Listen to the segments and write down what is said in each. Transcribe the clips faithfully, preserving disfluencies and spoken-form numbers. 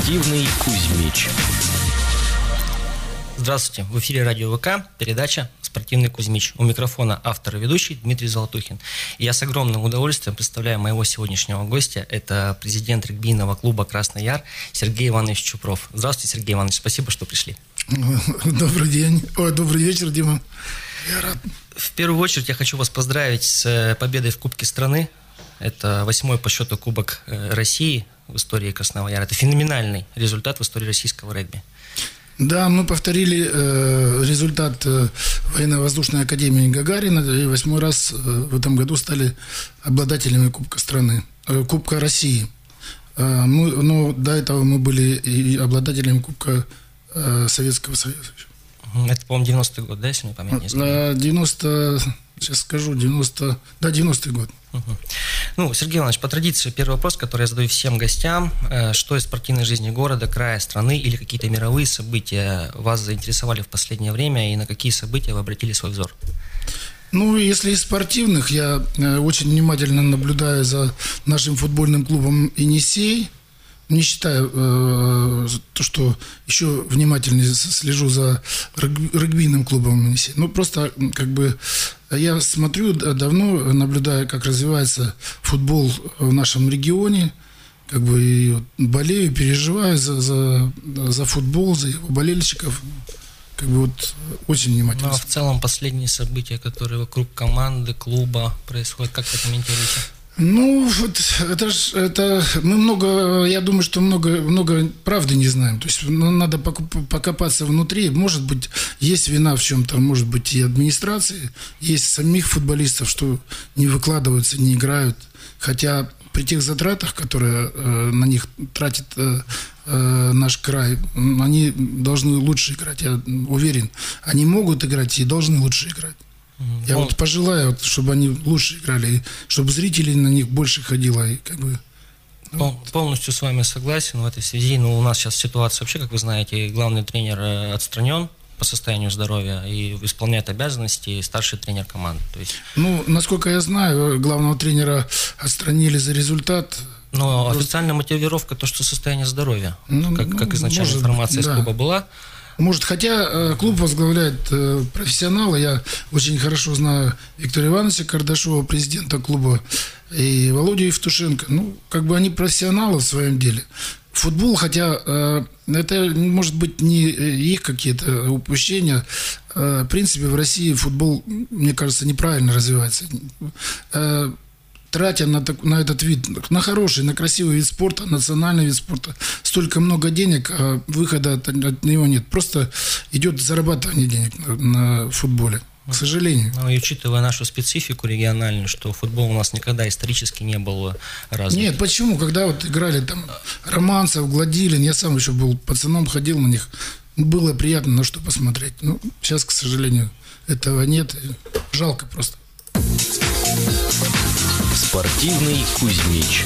Спортивный Кузьмич. Здравствуйте, в эфире радио ВК, передача «Спортивный Кузьмич». У микрофона автор и ведущий Дмитрий Золотухин. И я с огромным удовольствием представляю моего сегодняшнего гостя. Это президент регбийного клуба «Красный Яр» Сергей Иванович Чупров. Здравствуйте, Сергей Иванович, спасибо, что пришли. Добрый день, ой, добрый вечер, Дима. Я рад. В первую очередь я хочу вас поздравить с победой в Кубке страны. Это восьмой по счету Кубок России в истории Красного Яра. Это феноменальный результат в истории российского регби. Да, мы повторили э, результат э, военно-воздушной академии Гагарина и восьмой раз э, в этом году стали обладателями Кубка страны, э, Кубка России. Э, мы, но до этого мы были и обладателями Кубка э, Советского Союза. Это, по-моему, девяностый год, да, если мне память не изменяет? девяносто, сейчас скажу, девяносто, да, девяностый год. Угу. Ну, Сергей Иванович, по традиции первый вопрос, который я задаю всем гостям. Что из спортивной жизни города, края, страны или какие-то мировые события вас заинтересовали в последнее время и на какие события вы обратили свой взор? Ну, если из спортивных, я очень внимательно наблюдаю за нашим футбольным клубом «Енисей». Не считаю э, то, что еще внимательно слежу за регбийным клубом «Енисей». Ну, просто как бы я смотрю, давно наблюдаю, как развивается футбол в нашем регионе. Как бы и болею, переживаю за, за, за футбол, за его болельщиков. Как бы вот очень внимательно. Ну, а в целом последние события, которые вокруг команды, клуба происходят, как вы комментируете? Ну, вот это ж, это мы много, я думаю, что много, много правды не знаем. То есть ну, надо покопаться внутри. Может быть, есть вина в чем-то, может быть, и администрации, есть самих футболистов, что не выкладываются, не играют. Хотя при тех затратах, которые э, на них тратит э, э, наш край, они должны лучше играть. Я уверен, они могут играть и должны лучше играть. Я вот пожелаю, чтобы они лучше играли, чтобы зрителей на них больше ходило. И как бы, ну, полностью с вами согласен в этой связи. Но у нас сейчас ситуация вообще, как вы знаете, главный тренер отстранен по состоянию здоровья и исполняет обязанности старший тренер команды. То есть... Ну, насколько я знаю, главного тренера отстранили за результат. Но просто... официальная мотивировка то, что состояние здоровья, ну, как, как изначально может, информация да. из клуба была. Может, хотя э, клуб возглавляет э, профессионалы. Я очень хорошо знаю Виктора Ивановича Кардашова, президента клуба, и Володю Евтушенко. Ну, как бы они профессионалы в своем деле. Футбол, хотя э, это, может быть, не их какие-то упущения. Э, в принципе, в России футбол, мне кажется, неправильно развивается. Э, тратя на, на этот вид, на хороший, на красивый вид спорта, национальный вид спорта, столько много денег, а выхода от, от него нет. Просто идет зарабатывание денег на, на футболе, к сожалению. Ну, и учитывая нашу специфику региональную, что футбол у нас никогда исторически не был развит. Нет, почему? Когда вот играли там Романцев, Гладилин, я сам еще был пацаном, ходил на них, было приятно на что посмотреть. Ну, сейчас, к сожалению, этого нет. Жалко просто. Спортивный Кузьмич.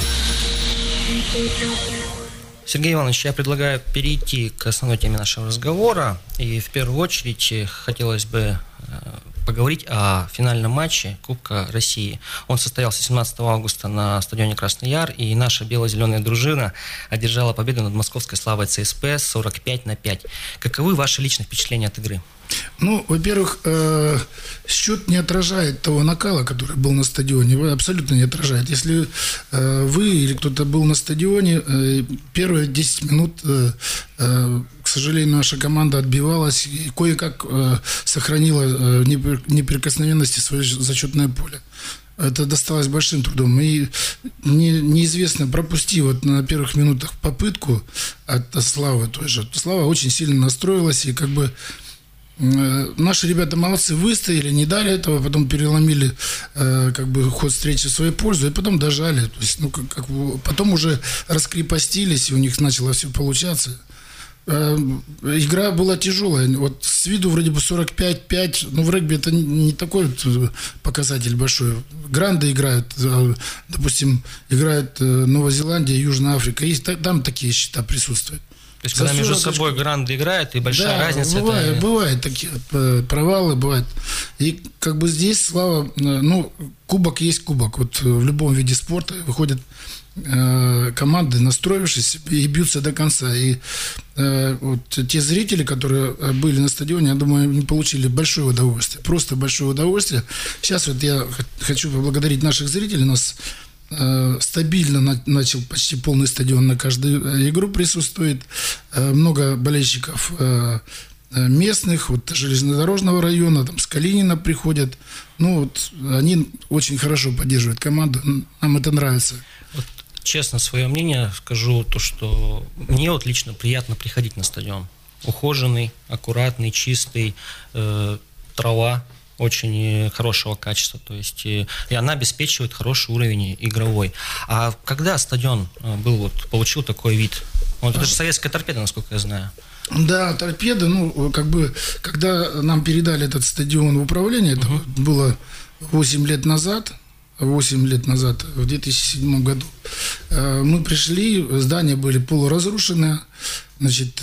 Сергей Иванович, я предлагаю перейти к основной теме нашего разговора. И в первую очередь хотелось бы поговорить о финальном матче Кубка России. Он состоялся семнадцатого августа на стадионе Красный Яр, и наша бело-зеленая дружина одержала победу над московской славой ЦСП сорок пять на пять. Каковы ваши личные впечатления от игры? Ну, во-первых, э, счет не отражает того накала, который был на стадионе. Абсолютно не отражает. Если э, вы или кто-то был на стадионе, э, первые десять минут, э, э, к сожалению, наша команда отбивалась и кое-как э, сохранила э, неприкосновенности свое зачетное поле. Это досталось большим трудом. И не, неизвестно, пропусти вот на первых минутах попытку от, от Славы той же. Слава очень сильно настроилась, и как бы наши ребята молодцы, выстояли, не дали этого, потом переломили э, как бы ход встречи в свою пользу, и потом дожали. То есть, ну, как, как, потом уже раскрепостились, и у них начало все получаться. Э, игра была тяжелая. Вот с виду вроде бы сорок пять пять, но в регби это не такой вот показатель большой. Гранды играют, допустим, играет Новая Зеландия, Южная Африка, и там такие счета присутствуют. То есть, когда между собой гранды играют, и большая да, разница. Бывает, это... бывают такие провалы, бывают. И как бы здесь, Слава, ну, кубок есть кубок. Вот в любом виде спорта выходят э, команды, настроившись, и бьются до конца. И э, вот те зрители, которые были на стадионе, я думаю, они получили большое удовольствие. Просто большое удовольствие. Сейчас вот я хочу поблагодарить наших зрителей. У нас э, стабильно на, начал почти полный стадион на каждую игру присутствует. Э, много болельщиков э, местных, вот железнодорожного района, там с Калинина приходят. Ну, вот они очень хорошо поддерживают команду. Нам это нравится. Вот, честно, свое мнение скажу, то, что мне вот лично приятно приходить на стадион. Ухоженный, аккуратный, чистый, э, трава очень хорошего качества, то есть и, и она обеспечивает хороший уровень игровой. А когда стадион был, вот, получил такой вид? Вот это же советская торпеда, насколько я знаю. Да, торпеда, ну, как бы, когда нам передали этот стадион в управление, это uh-huh. было восемь лет назад, восемь лет назад, в две тысячи седьмом году, мы пришли, здания были полуразрушены, значит,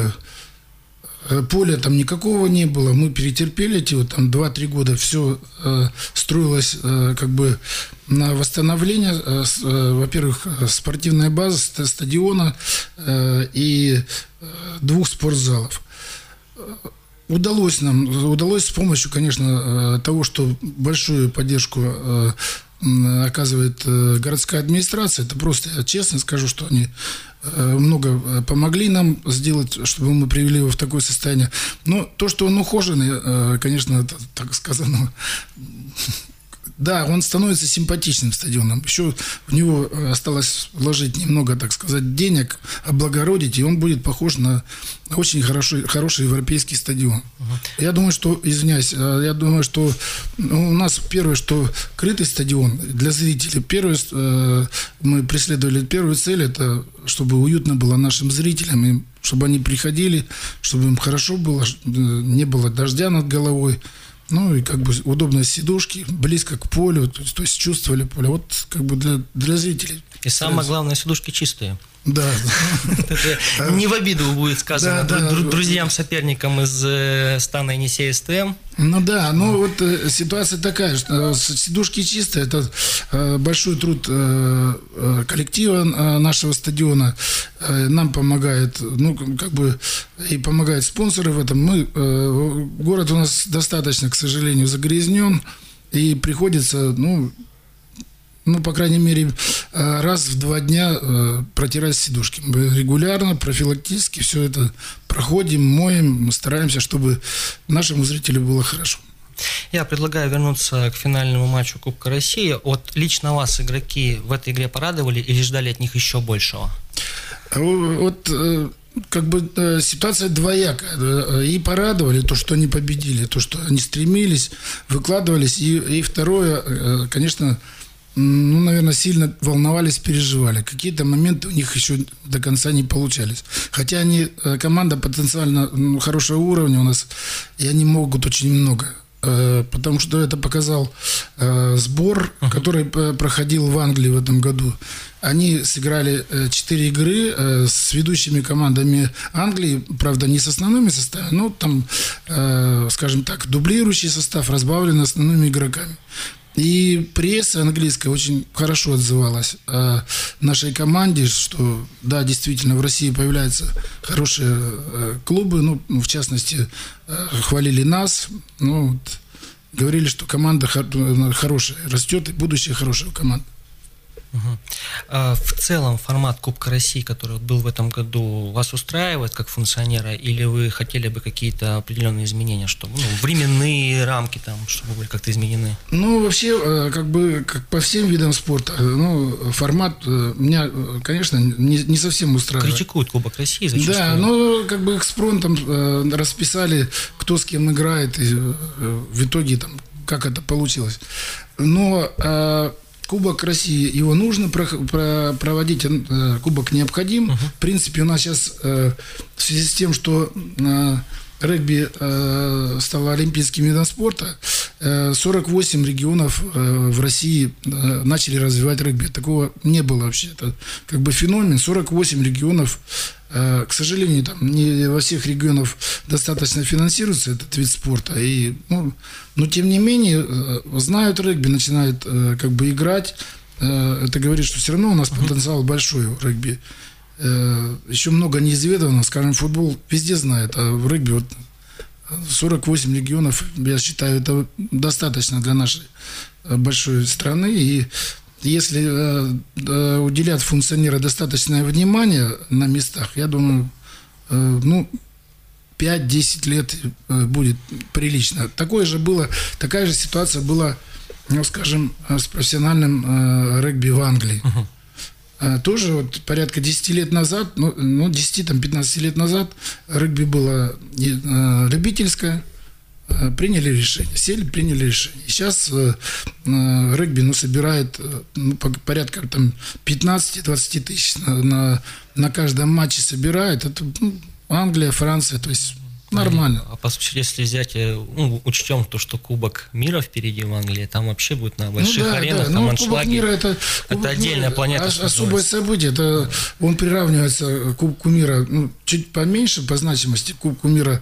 поля там никакого не было, мы перетерпели эти вот там два-три года, все э, строилось э, как бы на восстановление, э, э, во-первых, спортивная база, стадиона э, и э, двух спортзалов. Удалось нам, удалось с помощью, конечно, э, того, что большую поддержку э, оказывает э, городская администрация, это просто, я честно скажу, что они много помогли нам сделать, чтобы мы привели его в такое состояние. Но то, что он ухоженный, конечно, это, так сказано, да, он становится симпатичным стадионом. Еще в него осталось вложить немного, так сказать, денег, облагородить, и он будет похож на очень хороший, хороший европейский стадион. Uh-huh. Я думаю, что, извиняюсь, я думаю, что ну, у нас первое, что крытый стадион для зрителей. Первое, мы преследовали первую цель, это чтобы уютно было нашим зрителям, и чтобы они приходили, чтобы им хорошо было, не было дождя над головой. Ну, и как бы удобные сидушки, близко к полю, то есть, то есть чувствовали поле. Вот как бы для, для зрителей. И самое главное, сидушки чистые. Да. Не в обиду будет сказано друзьям, соперникам из стана Енисей СТМ. Ну да, ну вот ситуация такая, что сидушки чистые, это большой труд коллектива нашего стадиона. Нам помогает, ну как бы и помогают спонсоры в этом. Мы, город у нас достаточно, к сожалению, загрязнен, и приходится, ну, Ну, по крайней мере, раз в два дня протирать сидушки. Мы регулярно, профилактически все это проходим, моем, стараемся, чтобы нашему зрителю было хорошо. Я предлагаю вернуться к финальному матчу Кубка России. Вот лично вас игроки в этой игре порадовали или ждали от них еще большего? Вот как бы ситуация двоякая. И порадовали то, что они победили, то, что они стремились, выкладывались. И, и второе, конечно, ну, наверное, сильно волновались, переживали. Какие-то моменты у них еще до конца не получались. Хотя они, команда потенциально ну, хорошего уровня у нас, и они могут очень много. Потому что это показал э, сбор, uh-huh. который проходил в Англии в этом году. Они сыграли четыре игры э, с ведущими командами Англии, правда, не с основными составами, но там, э, скажем так, дублирующий состав, разбавлен основными игроками. И пресса английская очень хорошо отзывалась о нашей команде, что, да, действительно, в России появляются хорошие э, клубы, ну, в частности, э, хвалили нас, ну, вот, говорили, что команда хор- хорошая, растет, и будущее хорошая команда. Угу. А в целом формат Кубка России, который был в этом году, вас устраивает как функционера, или вы хотели бы какие-то определенные изменения, чтобы ну, временные рамки там, чтобы были как-то изменены? Ну, вообще, как бы, как по всем видам спорта, ну, формат меня, конечно, не, не совсем устраивает. Критикуют Кубок России зачастую. Да, ну, как бы экспромтом расписали, кто с кем играет, и в итоге там, как это получилось. Но Кубок России, его нужно проводить, кубок необходим. Uh-huh. В принципе, у нас сейчас в связи с тем, что регби стало олимпийским видом спорта, сорок восемь регионов в России начали развивать регби. Такого не было вообще. Это как бы феномен. сорок восемь регионов. К сожалению, там не во всех регионах достаточно финансируется этот вид спорта. И, ну, но тем не менее знают регби, начинают как бы играть. Это говорит, что все равно у нас потенциал большой в регби. Еще много неизведанного. Скажем, футбол везде знает, а в регби вот сорок восемь регионов, я считаю, это достаточно для нашей большой страны. И если э, уделят функционеры достаточное внимание на местах, я думаю, э, ну, пять-десять лет э, будет прилично. Такое же было, такая же ситуация была, ну, скажем, с профессиональным э, регби в Англии. Uh-huh. А, тоже вот порядка десять лет назад, ну, ну десять-пятнадцать лет назад регби было э, любительское. Приняли решение, сели, приняли решение. И сейчас э, э, регби ну, собирает э, ну, порядка там, пятнадцать-двадцать тысяч на, на, на каждом матче собирает. Это ну, Англия, Франция, то есть нормально. А по сути, если взять, ну, учтем то, что Кубок мира впереди в Англии, там вообще будет на больших ну, да, аренах, да. там ну, аншлаги. Кубок мира это, это отдельная мира, планета. Ос- особое событие. Это, он приравнивается к Кубку мира ну, чуть поменьше по значимости к Кубку мира.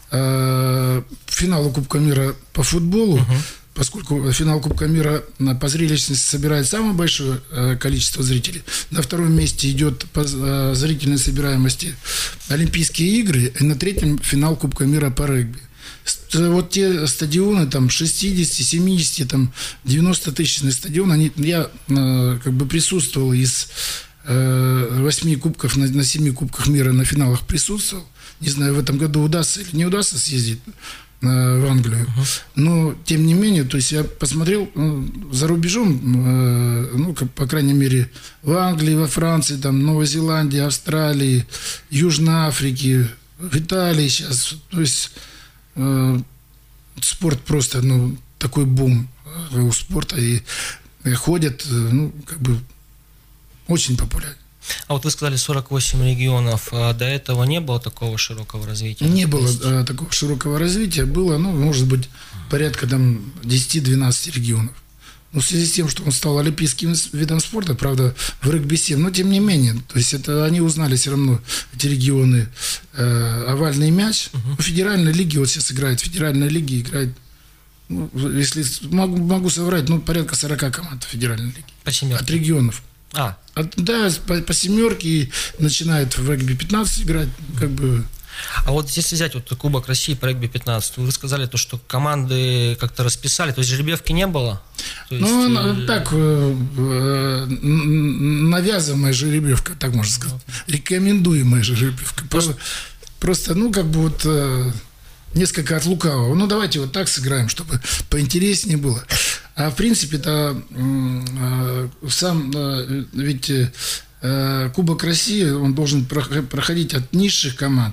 Финалу Кубка мира по футболу, uh-huh. поскольку финал Кубка мира по зрелищности собирает самое большое количество зрителей. На втором месте идет по зрительной собираемости Олимпийские игры, и на третьем финал Кубка мира по регби. Вот те стадионы, там, шестьдесят, семьдесят, там, девяносто тысячный стадион, они, я как бы присутствовал из восьми кубков на, на семи кубках мира на финалах присутствовал. Не знаю, в этом году удастся или не удастся съездить э, в Англию. Uh-huh. Но, тем не менее, то есть я посмотрел ну, за рубежом, э, ну, как, по крайней мере, в Англии, во Франции, там, Новой Зеландии, Австралии, Южной Африке, в Италии сейчас. То есть э, спорт просто, ну, такой бум у спорта. И, и ходят, ну, как бы, очень популярен. А вот вы сказали сорок восемь регионов, а до этого не было такого широкого развития? Не было а, такого широкого развития, было, ну, может быть, порядка там десять-двенадцать регионов. Но в связи с тем, что он стал олимпийским видом спорта, правда, в регби семь, но тем не менее, то есть это они узнали все равно, эти регионы, э, овальный мяч. Uh-huh. В федеральной лиге, вот сейчас играет, в федеральной лиге играет, ну, если могу, могу соврать, ну, порядка сорок команд в федеральной лиге. По семерке. От регионов. А. От, да, по, по семерке начинают в регби пятнадцать играть, как бы. А вот если взять вот Кубок России по регби пятнадцать, вы сказали то, что команды как-то расписали, то есть жеребьевки не было? То есть, ну, э... так, э, навязываемая жеребьевка, так можно сказать. Рекомендуемая жеребьевка. Просто, просто, ну, как бы вот э, несколько от лукавого. Ну, давайте вот так сыграем, чтобы поинтереснее было. А в принципе-то э, сам, э, ведь э, Кубок России, он должен проходить от низших команд.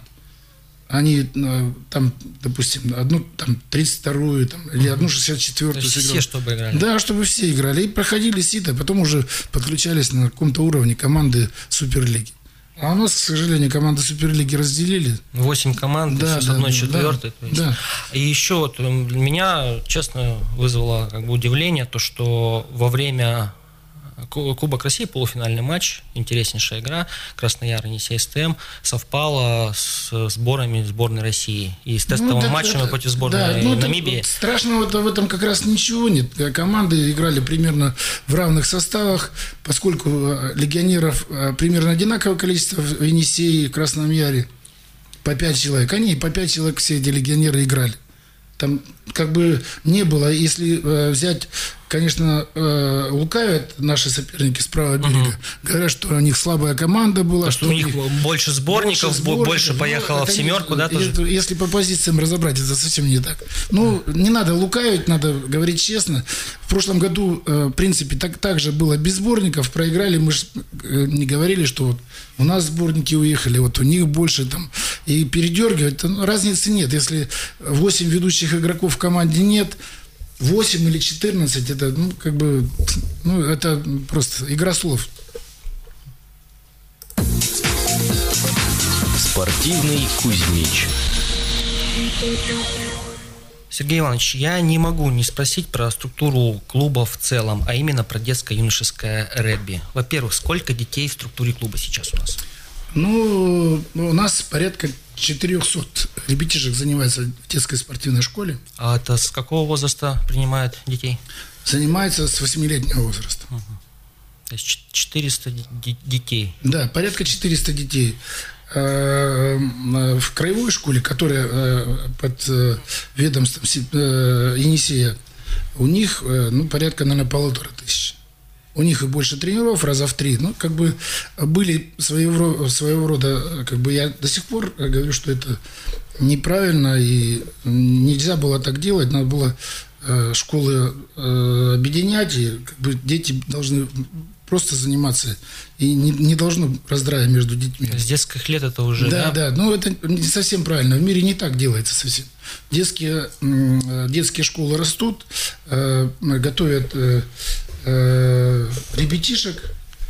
Они э, там, допустим, одну там тридцать вторую там, или одну шестьдесят четвёртую. То есть все, чтобы играли? Да, чтобы все играли. И проходили сито, потом уже подключались на каком-то уровне команды Суперлиги. А у нас, к сожалению, команды Суперлиги разделили. Восемь команд, да, с да, одной четвертой. Да, да. И еще вот меня, честно, вызвало как бы удивление, то, что во время Кубок России, полуфинальный матч, интереснейшая игра, Краснояр, Енисей, СТМ, совпала с сборами сборной России. И с тестовым ну, матчем это, против сборной да, ну, Намибии. Страшного-то в этом как раз ничего нет. Команды играли примерно в равных составах, поскольку легионеров примерно одинаковое количество в Енисее и Красном Яре, по пять человек. Они по пять человек все эти легионеры играли. Там как бы не было, если э, взять, конечно, э, лукавят наши соперники с правого берега, uh-huh. говорят, что у них слабая команда была. То, что, что у них больше сборников, больше, сборников, больше поехало ну, в семерку, не, да? Тоже? Это, если по позициям разобрать, это совсем не так. Ну, uh-huh. не надо лукавить, надо говорить честно. В прошлом году, э, в принципе, так, так же было без сборников, проиграли, мы же э, не говорили, что вот у нас сборники уехали, вот у них больше там, и передергивать, ну, разницы нет. Если восемь ведущих игроков в команде нет, восемь или четырнадцать, это, ну, как бы, ну, это просто игра слов. Спортивный Кузьмич. Сергей Иванович, я не могу не спросить про структуру клуба в целом, а именно про детско-юношеское регби. Во-первых, сколько детей в структуре клуба сейчас у нас? Ну, у нас порядка четыреста ребятишек занимается в детской спортивной школе. А это с какого возраста принимают детей? Занимается с восьмилетнего возраста. Угу. То есть четыреста детей? Да, порядка четыреста детей. В краевой школе, которая под ведомством Енисея, у них, ну, порядка, наверное, полутора тысяч. У них и больше тренеров, раза в три. Ну, как бы были своего, своего рода, как бы я до сих пор говорю, что это неправильно, и нельзя было так делать, надо было школы объединять, и как бы дети должны просто заниматься, и не, не должно раздрая между детьми. С детских лет это уже, да? Да, да, но это не совсем правильно. В мире не так делается совсем. Детские, детские школы растут, готовят ребятишек,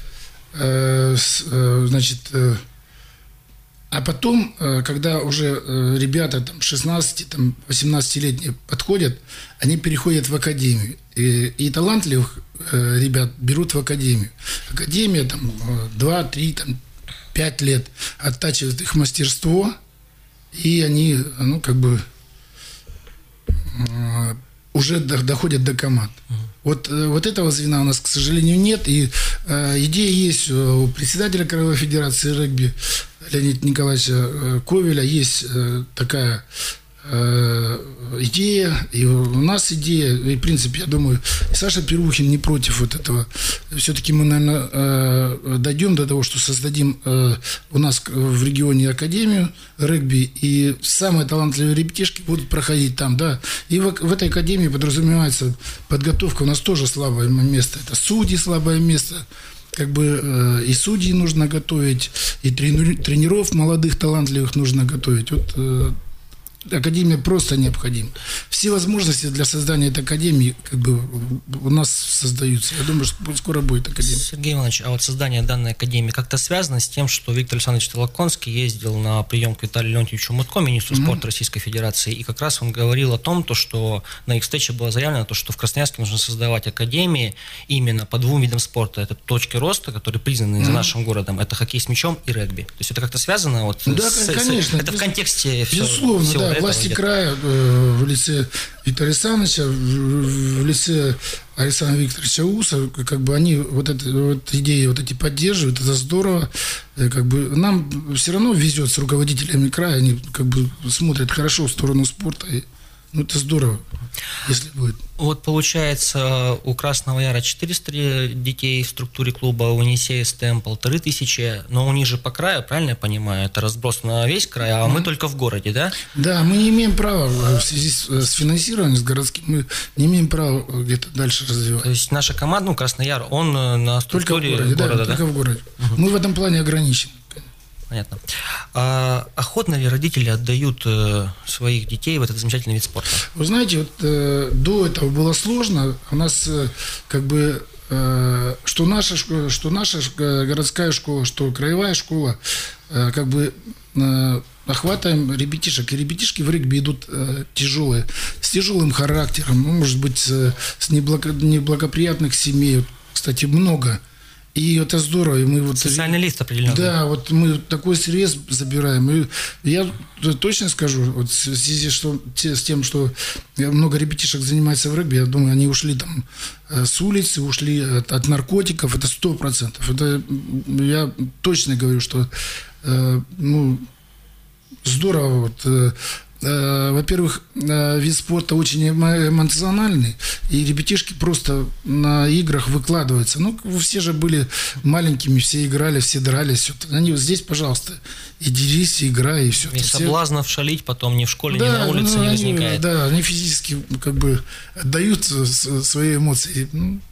значит, а потом, когда уже ребята там шестнадцати, там восемнадцатилетние подходят, они переходят в академию. И, и талантливых ребят берут в академию. Академия там два, три, там пять лет оттачивает их мастерство, и они, ну, как бы уже доходят до команд. Вот, вот этого звена у нас, к сожалению, нет. И э, идея есть у председателя Краевой Федерации регби Леонида Николаевича Ковеля. Есть э, такая э, идея, и у нас идея. И, в принципе, я думаю, Саша Перухин не против вот этого. Все-таки мы, наверное, э, дойдем до того, что создадим э, у нас в регионе академию регби, и самые талантливые ребятишки будут проходить там, да. И в, в этой академии подразумевается подготовка. У нас тоже слабое место. Это судьи слабое место. Как бы э, и судей нужно готовить, и трени- тренеров молодых, талантливых нужно готовить. Вот э, академия просто необходима. Все возможности для создания этой академии как бы у нас создаются. Я думаю, что скоро будет академия. Сергей Иванович, а вот создание данной академии как-то связано с тем, что Виктор Александрович Толоконский ездил на прием к Виталию Леонтьевичу Мутко, министру mm-hmm. спорта Российской Федерации, и как раз он говорил о том, то, что на их встрече было заявлено, то, что в Красноярске нужно создавать академии именно по двум видам спорта. Это точки роста, которые признаны mm-hmm. за нашим городом. Это хоккей с мячом и регби. То есть это как-то связано? Вот, да, с, конечно. С, это в контексте безусловно, всего, да. всего Власти этого края э, в лице Виктора Александровича, в, в лице Александра Викторовича Уса, как бы они вот, это, вот идеи вот эти поддерживают, это здорово. Как бы нам все равно везет с руководителями края, они как бы смотрят хорошо в сторону спорта, и, ну, это здорово, если будет. Вот получается, у Красного Яра четыреста детей в структуре клуба, у Енисея СТМ полторы тысячи, но у них же по краю, правильно я понимаю, это разброс на весь край, а mm-hmm. мы только в городе, да? Да, мы не имеем права в связи с, с финансированием, с городским, мы не имеем права где-то дальше развивать. То есть наша команда, ну, Красный Яр, он на структуре только в городе, города, да? да? Только в городе. Mm-hmm. Мы в этом плане ограничены. Понятно. А охотно ли родители отдают э, своих детей в этот замечательный вид спорта? Вы знаете, вот э, до этого было сложно. У нас э, как бы э, что наша школа, что наша городская школа, что краевая школа, э, как бы э, охватываем ребятишек. И ребятишки в регби идут э, тяжелые, с тяжелым характером, ну, может быть, э, с неблаго, неблагоприятных семей. Кстати, много. И это здорово. И мы вот, социальный лист определенный. Да, вот мы такой срез забираем. И я точно скажу, вот в связи что, с тем, что много ребятишек занимается в регби, я думаю, они ушли там с улицы, ушли от, от наркотиков, это сто процентов. Это я точно говорю, что ну, здорово. Вот, во-первых, вид спорта очень эмоциональный, и ребятишки просто на играх выкладываются. Ну, все же были маленькими, все играли, все дрались. Вот они вот здесь, пожалуйста, и дерись, и играй, и все. И соблазнов шалить потом ни в школе, да, ни на улице ну, не они, возникает. Да, они физически как бы отдают свои эмоции.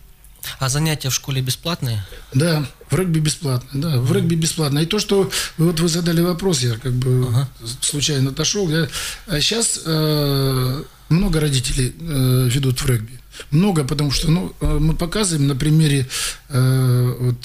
А занятия в школе бесплатные? Да, в регби бесплатно, да, в регби бесплатно. И то, что вот вы задали вопрос, я как бы ага. случайно отошел. Я, а сейчас э, много родителей э, ведут в регби. Много, потому что ну, мы показываем на примере э, вот,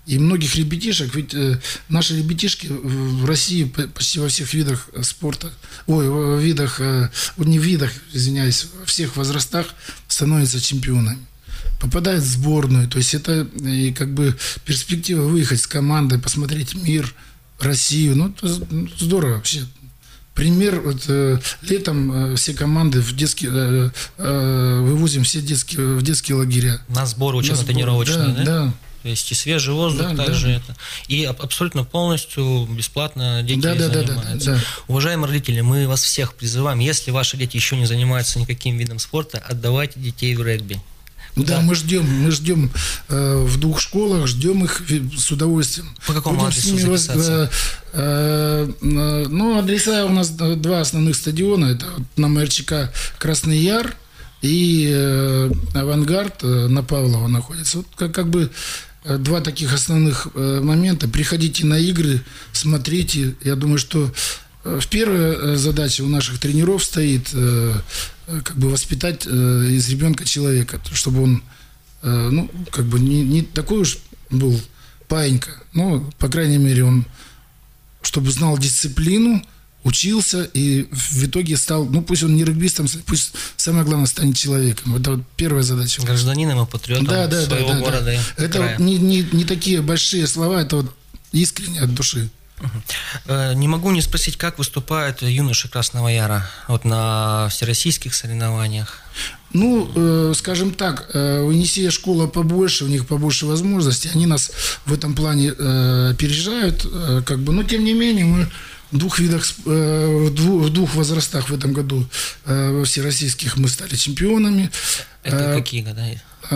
И многих ребятишек, ведь э, наши ребятишки в России почти во всех видах спорта, ой, в видах, э, не в видах, извиняюсь, во всех возрастах становятся чемпионами. Попадают в сборную, то есть это и как бы перспектива выехать с командой, посмотреть мир, Россию, ну, это здорово вообще. Пример, вот, э, летом э, все команды в детские, э, э, вывозим все детские, в детские лагеря. На сбор учебно-тренировочные, да? Да, да. То есть и свежий воздух да, также да. это. И абсолютно полностью бесплатно дети да, занимаются. Да, да, да, да. Уважаемые родители, мы вас всех призываем, если ваши дети еще не занимаются никаким видом спорта, отдавайте детей в регби. Да, да, мы ждем, мы ждем э, в двух школах, ждем их с удовольствием. По какому Будем адресу записаться? Э, э, ну, адреса у нас два основных стадиона. Это на МРЧК Красный Яр и э, Авангард э, на Павлова находится. Вот как, как бы два таких основных э, момента. Приходите на игры, смотрите. Я думаю, что э, первая задача у наших тренеров стоит э, как бы воспитать э, из ребенка человека, чтобы он э, ну, как бы не, не такой уж был паинька, но, по крайней мере, он чтобы знал дисциплину, учился и в итоге стал, ну пусть он не регбистом, пусть самое главное станет человеком. Это вот первая задача. Гражданином и патриотом да, да, своего да, да, города. Да. Это края. Вот не, не, не такие большие слова, это вот искренне от души. Uh-huh. Не могу не спросить, как выступают юноши Красного Яра вот на всероссийских соревнованиях? Ну, э, скажем так, э, у Енисея школа побольше, у них побольше возможностей, они нас в этом плане э, опережают, э, как бы, но тем не менее мы в двух видах, э, в, двух, в двух возрастах в этом году э, всероссийских мы стали чемпионами. Это э, какие года?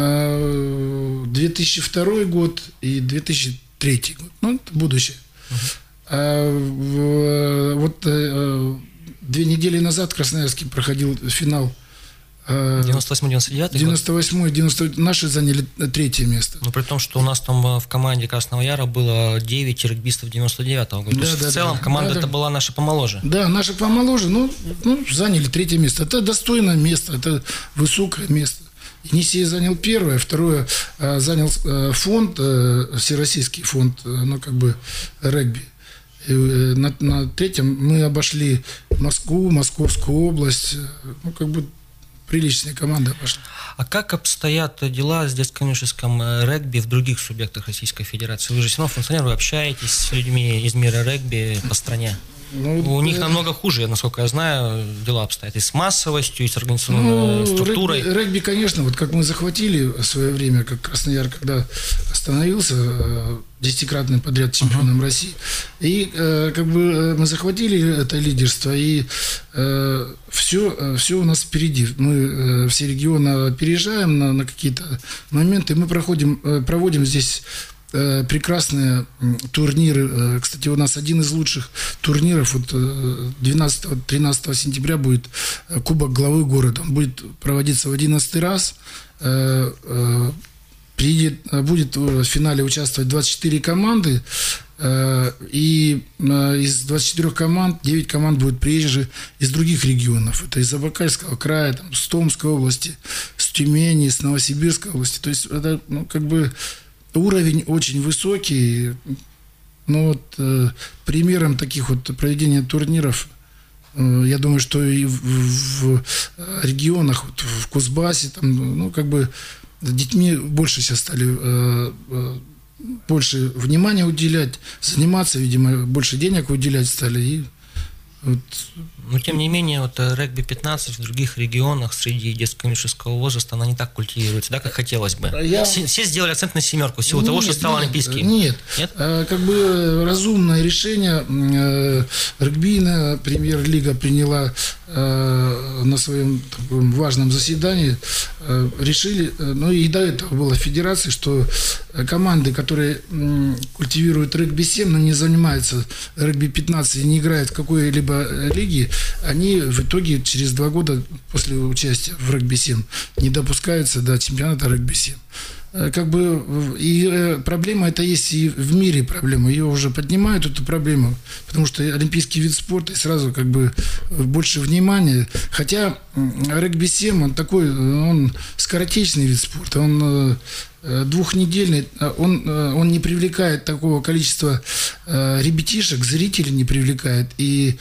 Э, две тысячи второй год и две тысячи третий год, ну, это будущее. Uh-huh. А, вот а, две недели назад в Красноярске проходил финал. девяносто восьмой девяносто девятый девяносто восьмой девяносто Наши заняли третье место. Ну, при том, что у нас там в команде Красного Яра было девять регбистов девяносто девятого года. Да, То есть да, в целом да, команда да, это да. была наша помоложе. Да, наша помоложе, ну, ну, заняли третье место. Это достойное место, это высокое место. Енисей занял первое, второе а, занял а, фонд, а, всероссийский фонд, а, ну, как бы, регби. И на, на третьем мы обошли Москву, Московскую область, ну, как бы приличные команды обошли. А как обстоят дела с детско-юношеским регби в других субъектах Российской Федерации? Вы же все равно функционер, вы общаетесь с людьми из мира регби по стране. Ну, У них намного хуже, насколько я знаю, дела обстоят и с массовостью, и с организационной ну, структурой. Регби, регби, конечно, вот как мы захватили в свое время, как Краснояр, когда остановился десятикратным подряд чемпионом uh-huh. России, и э, как бы мы захватили это лидерство, и э, все, все у нас впереди. Мы э, все регионы опережаем на, на какие-то моменты, мы проходим, э, проводим здесь прекрасные турниры. Кстати, у нас один из лучших турниров. Вот двенадцатого-тринадцатого сентября будет Кубок главы города. Он будет проводиться в одиннадцатый раз. Приедет, будет в финале участвовать двадцать четыре команды. И из двадцати четырёх команд девять команд будут приезжие из других регионов. Это из Забайкальского края, там, с Томской области, с Тюмени, с Новосибирской области. То есть это, ну, как бы уровень очень высокий, но вот э, примером таких вот проведения турниров, э, я думаю, что и в, в регионах, вот в Кузбассе, там, ну, как бы детьми больше сейчас стали э, э, больше внимания уделять, заниматься, видимо, больше денег уделять стали. И вот. Но, тем не менее, вот регби пятнадцать в других регионах среди детско-юношеского возраста, она не так культивируется, да, как хотелось бы. Я... Все, все сделали акцент на семерку, в силу нет, того, что стало нет, олимпийским. Нет, нет? А, как бы разумное решение. Регбийная премьер-лига приняла а, на своем таком важном заседании, а, решили, ну и до этого было в федерации, что команды, которые м, культивируют регби семь, но не занимаются регби пятнадцать и не играют в какой-либо лиге, они в итоге через два года после участия в регби семь не допускаются до чемпионата регби семь. как бы и проблема это есть и в мире проблема. Ее уже поднимают, эту проблему, потому что олимпийский вид спорта, и сразу как бы больше внимания. Хотя регби семь, он такой, он скоротечный вид спорта, он двухнедельный, он, он не привлекает такого количества ребятишек, зрителей не привлекает. И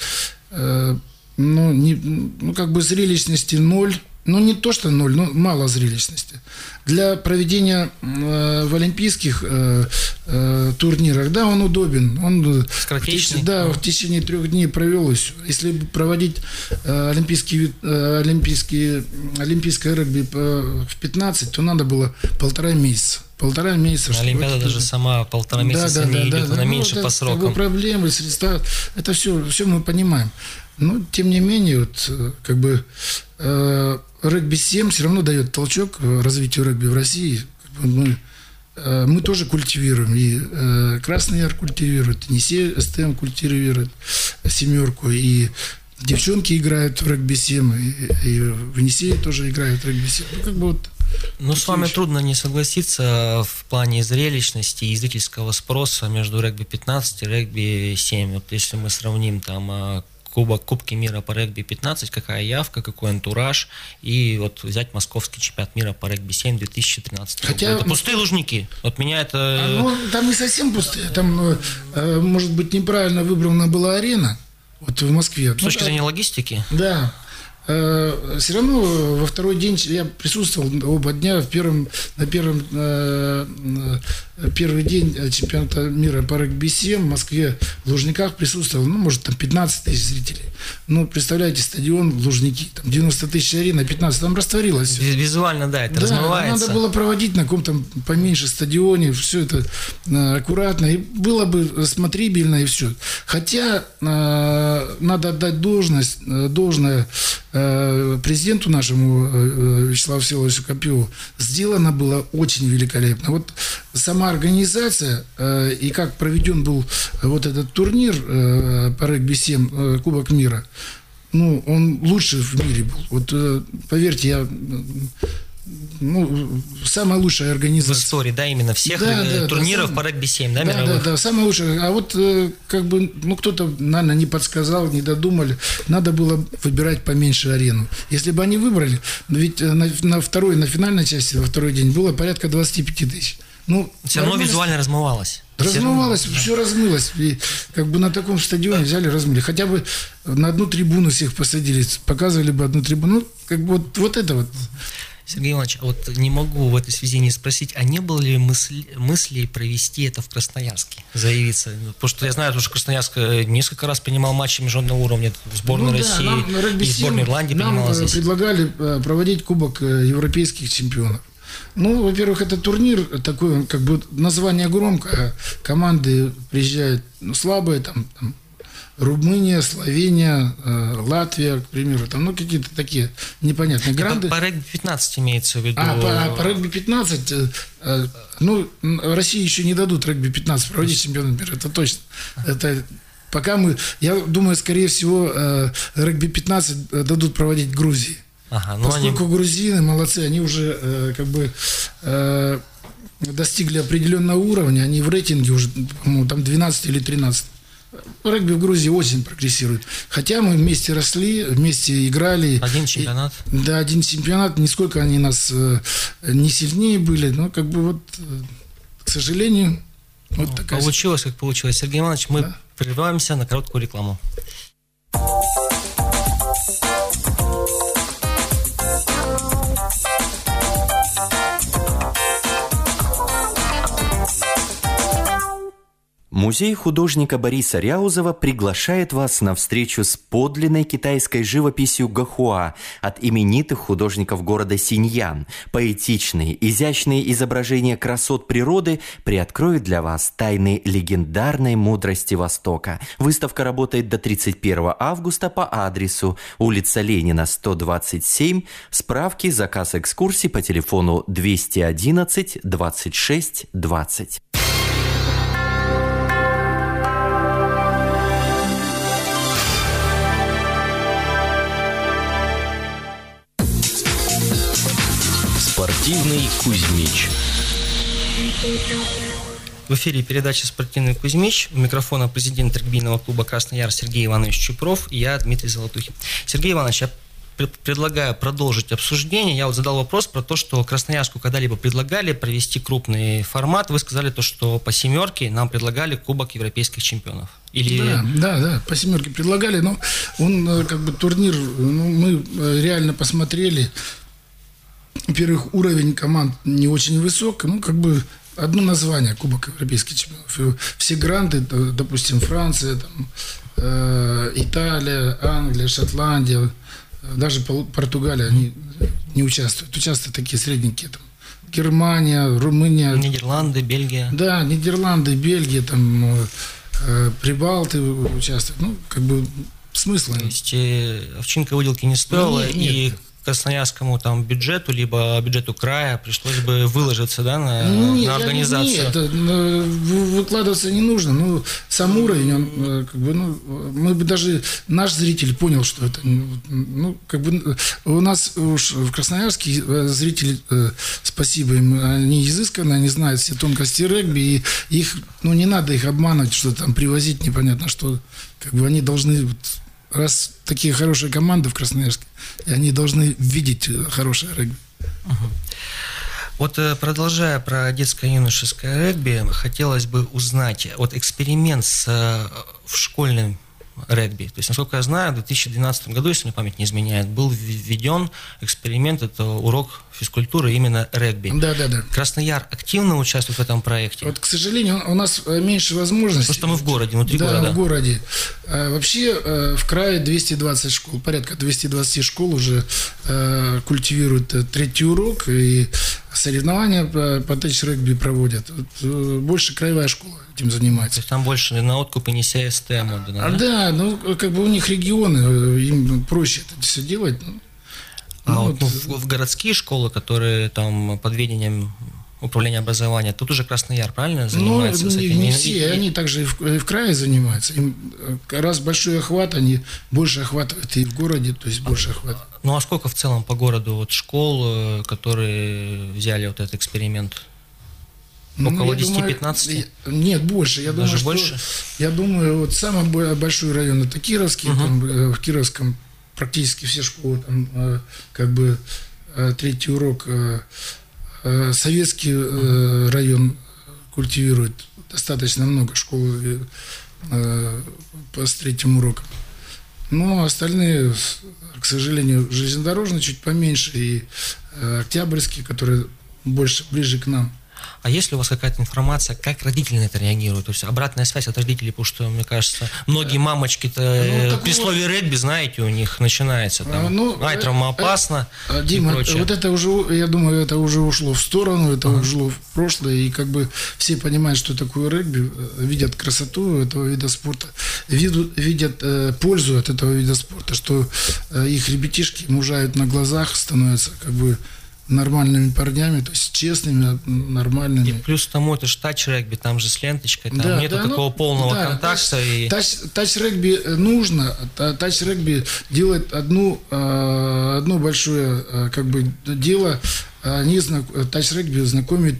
ну, не, ну как бы зрелищности ноль. Ну, не то, что ноль, но мало зрелищности. Для проведения э, в олимпийских э, э, турнирах, да, он удобен. Он скоротечный. В, да, в течение трех дней провел и все. Если проводить э, олимпийский, э, олимпийский, олимпийское регби в пятнадцать, то надо было полтора месяца. Полтора месяца. Олимпиада даже сама полтора месяца да, да, не да, идет, да, она да, меньше ну, по срокам. Как бы проблемы, средства, это все, все мы понимаем. Но, тем не менее, вот, как бы э, регби семь все равно дает толчок развитию регби в России. Как бы мы, э, мы тоже культивируем. И э, Красный Яр культивирует, и Енисей эс тэ эм культивирует семерку, и девчонки играют в регби семь, и, и в Енисее тоже играют в регби семь. Ну, как бы вот. Ну, с вами трудно не согласиться в плане зрелищности и зрительского спроса между регби пятнадцать и регби семь. Вот если мы сравним там Кубок, Кубки мира по регби пятнадцать, какая явка, какой антураж, и вот взять московский чемпионат мира по регби семь две тысячи тринадцатого года. Это пустые Лужники. Вот меня это... А, ну, там не совсем пустые. Там, э, может быть, неправильно выбрана была арена. Вот в Москве. С точки ну, зрения логистики? Да. Все равно во второй день я присутствовал оба дня в первом, на первом первый день чемпионата мира по регби семь в Москве в Лужниках присутствовал, ну, может, там пятнадцать тысяч зрителей. Ну, представляете, стадион в Лужники, там девяносто тысяч арена, пятнадцать, там растворилось. Визуально, да, это да, размывается. Надо было проводить на каком-то поменьше стадионе, все это аккуратно, и было бы смотрибельно, и все. Хотя надо отдать должность, должное президенту нашему Вячеславу Всеволодовичу Копьеву. Сделано было очень великолепно. Вот сама организация и как проведен был вот этот турнир по регби семь, Кубок мира, ну, он лучший в мире был. Вот поверьте, я... Ну, самая лучшая организация. В истории, да, именно всех да, да, турниров да, по регби семь, да, да, мировых? Да, да, самая лучшая. А вот, как бы, ну, кто-то, наверное, не подсказал, не додумали. Надо было выбирать поменьше арену. Если бы они выбрали, ведь на, на второй, на финальной части, во второй день было порядка двадцать пять тысяч. Ну, все равно визуально размывалось. Размывалось, все, все размылось. И как бы на таком стадионе взяли, размыли. Хотя бы на одну трибуну всех посадили, показывали бы одну трибуну. Ну, как бы вот, вот это вот. Сергей Иванович, а вот не могу в этой связи не спросить, а не было ли мысли, мыслей провести это в Красноярске, заявиться? Потому что я знаю, что Красноярск несколько раз принимал матчи международного уровня, сборной ну, России, да, нам, и сборной Ирландии принимала здесь. Нам предлагали проводить Кубок европейских чемпионов. Ну, во-первых, это турнир такой, как бы название громкое, команды приезжают, ну, слабые, там, там Румыния, Словения, э, Латвия, к примеру, там, ну, какие-то такие непонятные гранды. По регби пятнадцать имеется в виду. А, по, по регби пятнадцать, э, э, ну, России еще не дадут регби пятнадцать проводить чемпионат мира, это точно. Это пока мы, я думаю, скорее всего, э, регби пятнадцать дадут проводить Грузии. Ага, ну Поскольку они... грузины молодцы, они уже э, как бы э, достигли определенного уровня, они в рейтинге уже, по-моему, там двенадцать или тринадцать. Регби в Грузии очень прогрессирует. Хотя мы вместе росли, вместе играли. Один чемпионат. И, да, один чемпионат. Нисколько они нас э, не сильнее были. Но как бы вот, э, к сожалению, вот ну, такая... Получилось, как получилось. Сергей Иванович, мы да. прерываемся на короткую рекламу. Музей художника Бориса Ряузова приглашает вас на встречу с подлинной китайской живописью Гохуа от именитых художников города Синьян. Поэтичные, изящные изображения красот природы приоткроют для вас тайны легендарной мудрости Востока. Выставка работает до тридцать первого августа по адресу улица Ленина, сто двадцать семь. Справки, заказ экскурсий по телефону двести одиннадцать двадцать шесть двадцать. Спортивный Кузьмич. В эфире передача «Спортивный Кузьмич». У микрофона президент регбийного клуба «Красный Яр» Сергей Иванович Чупров и я, Дмитрий Золотухин. Сергей Иванович, я предлагаю продолжить обсуждение. Я вот задал вопрос про то, что Красноярску когда-либо предлагали провести крупный формат. Вы сказали то, что по семерке нам предлагали Кубок Европейских чемпионов. Или... Да, да, да, по семерке предлагали, но он как бы турнир, ну, мы реально посмотрели. Во-первых, уровень команд не очень высок, ну, как бы одно название Кубок Европейских чемпионов. Все гранты, допустим, Франция, там, э, Италия, Англия, Шотландия, даже Португалия, они не участвуют. Участвуют такие средненькие, там, Германия, Румыния. Нидерланды, Бельгия. Да, Нидерланды, Бельгия, там, э, Прибалты участвуют. Ну, как бы смысла. То есть э, овчинка выделки не стоила, ну, нет, нет. и красноярскому там бюджету, либо бюджету края пришлось бы выложиться, да, на, нет, на организацию. Нет, выкладываться не нужно. Ну, сам уровень, он, как бы, ну, мы бы даже, наш зритель понял, что это, ну, как бы, у нас уж в Красноярске зрители, спасибо им, они изысканные, они знают все тонкости регби, и их, ну, не надо их обманывать, что там привозить непонятно что, как бы они должны... Раз такие хорошие команды в Красноярске, они должны видеть хорошее регби. Угу. Вот продолжая про детско-юношеское регби, хотелось бы узнать, вот эксперимент с в школьном регби. То есть, насколько я знаю, в две тысячи двенадцатом году, если мне память не изменяет, был введен эксперимент, это урок физкультуры именно регби. Да, да, да. Красный Яр активно участвует в этом проекте? Вот, к сожалению, у нас меньше возможностей. Просто мы в городе, внутри да, города. Да, в городе. А, вообще в крае двести двадцать школ, порядка двести двадцать школ уже а, культивируют третий урок, и соревнования по, по тэтч-регби проводят. Вот, больше краевая школа этим занимается. То есть там больше на откуп и не СТ моды, да? А, да, ну как бы у них регионы, им проще это все делать. А ну, вот, ну, в, в городские школы, которые там под ведением управления образования, тут уже Красный Яр, правильно, занимается? Ну, с не, этим? не все, и, они также и в, и в крае занимаются. Им, раз большой охват, они больше охватывают и в городе, то есть больше охватывают. Ну, а сколько в целом по городу вот школ, которые взяли вот этот эксперимент? Около ну, десяти-пятнадцати? Нет, больше. Я Даже думаю, больше? Что, я думаю, вот самый большой район это Кировский, угу. Там, в Кировском практически все школы, там, как бы, третий урок. Советский район культивирует достаточно много школ с третьим уроком. Но остальные, к сожалению, железнодорожные чуть поменьше, и Октябрьский, который больше, ближе к нам. А есть ли у вас какая-то информация, как родители на это реагируют? То есть обратная связь от родителей, потому что, мне кажется, многие мамочки-то ну, при слове регби, знаете, у них начинается там, ну, ай, травмоопасно э, э, Дима, и вот это уже, я думаю, это уже ушло в сторону, это uh-huh. ушло в прошлое, и как бы все понимают, что такое регби, видят красоту этого вида спорта, видят, видят э, пользу от этого вида спорта, что э, их ребятишки мужают на глазах, становятся как бы нормальными парнями, то есть честными, нормальными. И плюс к тому, это же тач-регби, там же с ленточкой, там да, нету да, такого ну, полного да, контакта. И... Тач-регби нужно, тач-регби делает одну, одно большое как бы дело, они, тач-регби знакомит,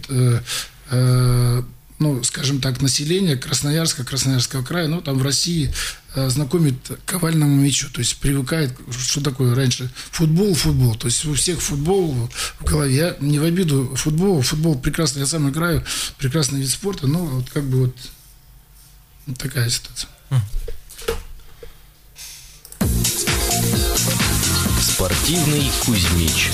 ну, скажем так, население Красноярска, Красноярского края, ну, там в России знакомит к овальному мячу, то есть привыкает, что такое раньше футбол, футбол, то есть у всех футбол в голове. Я не в обиду футбол, футбол прекрасный, я сам играю, прекрасный вид спорта, но вот как бы вот, вот такая ситуация. Спортивный Кузьмич.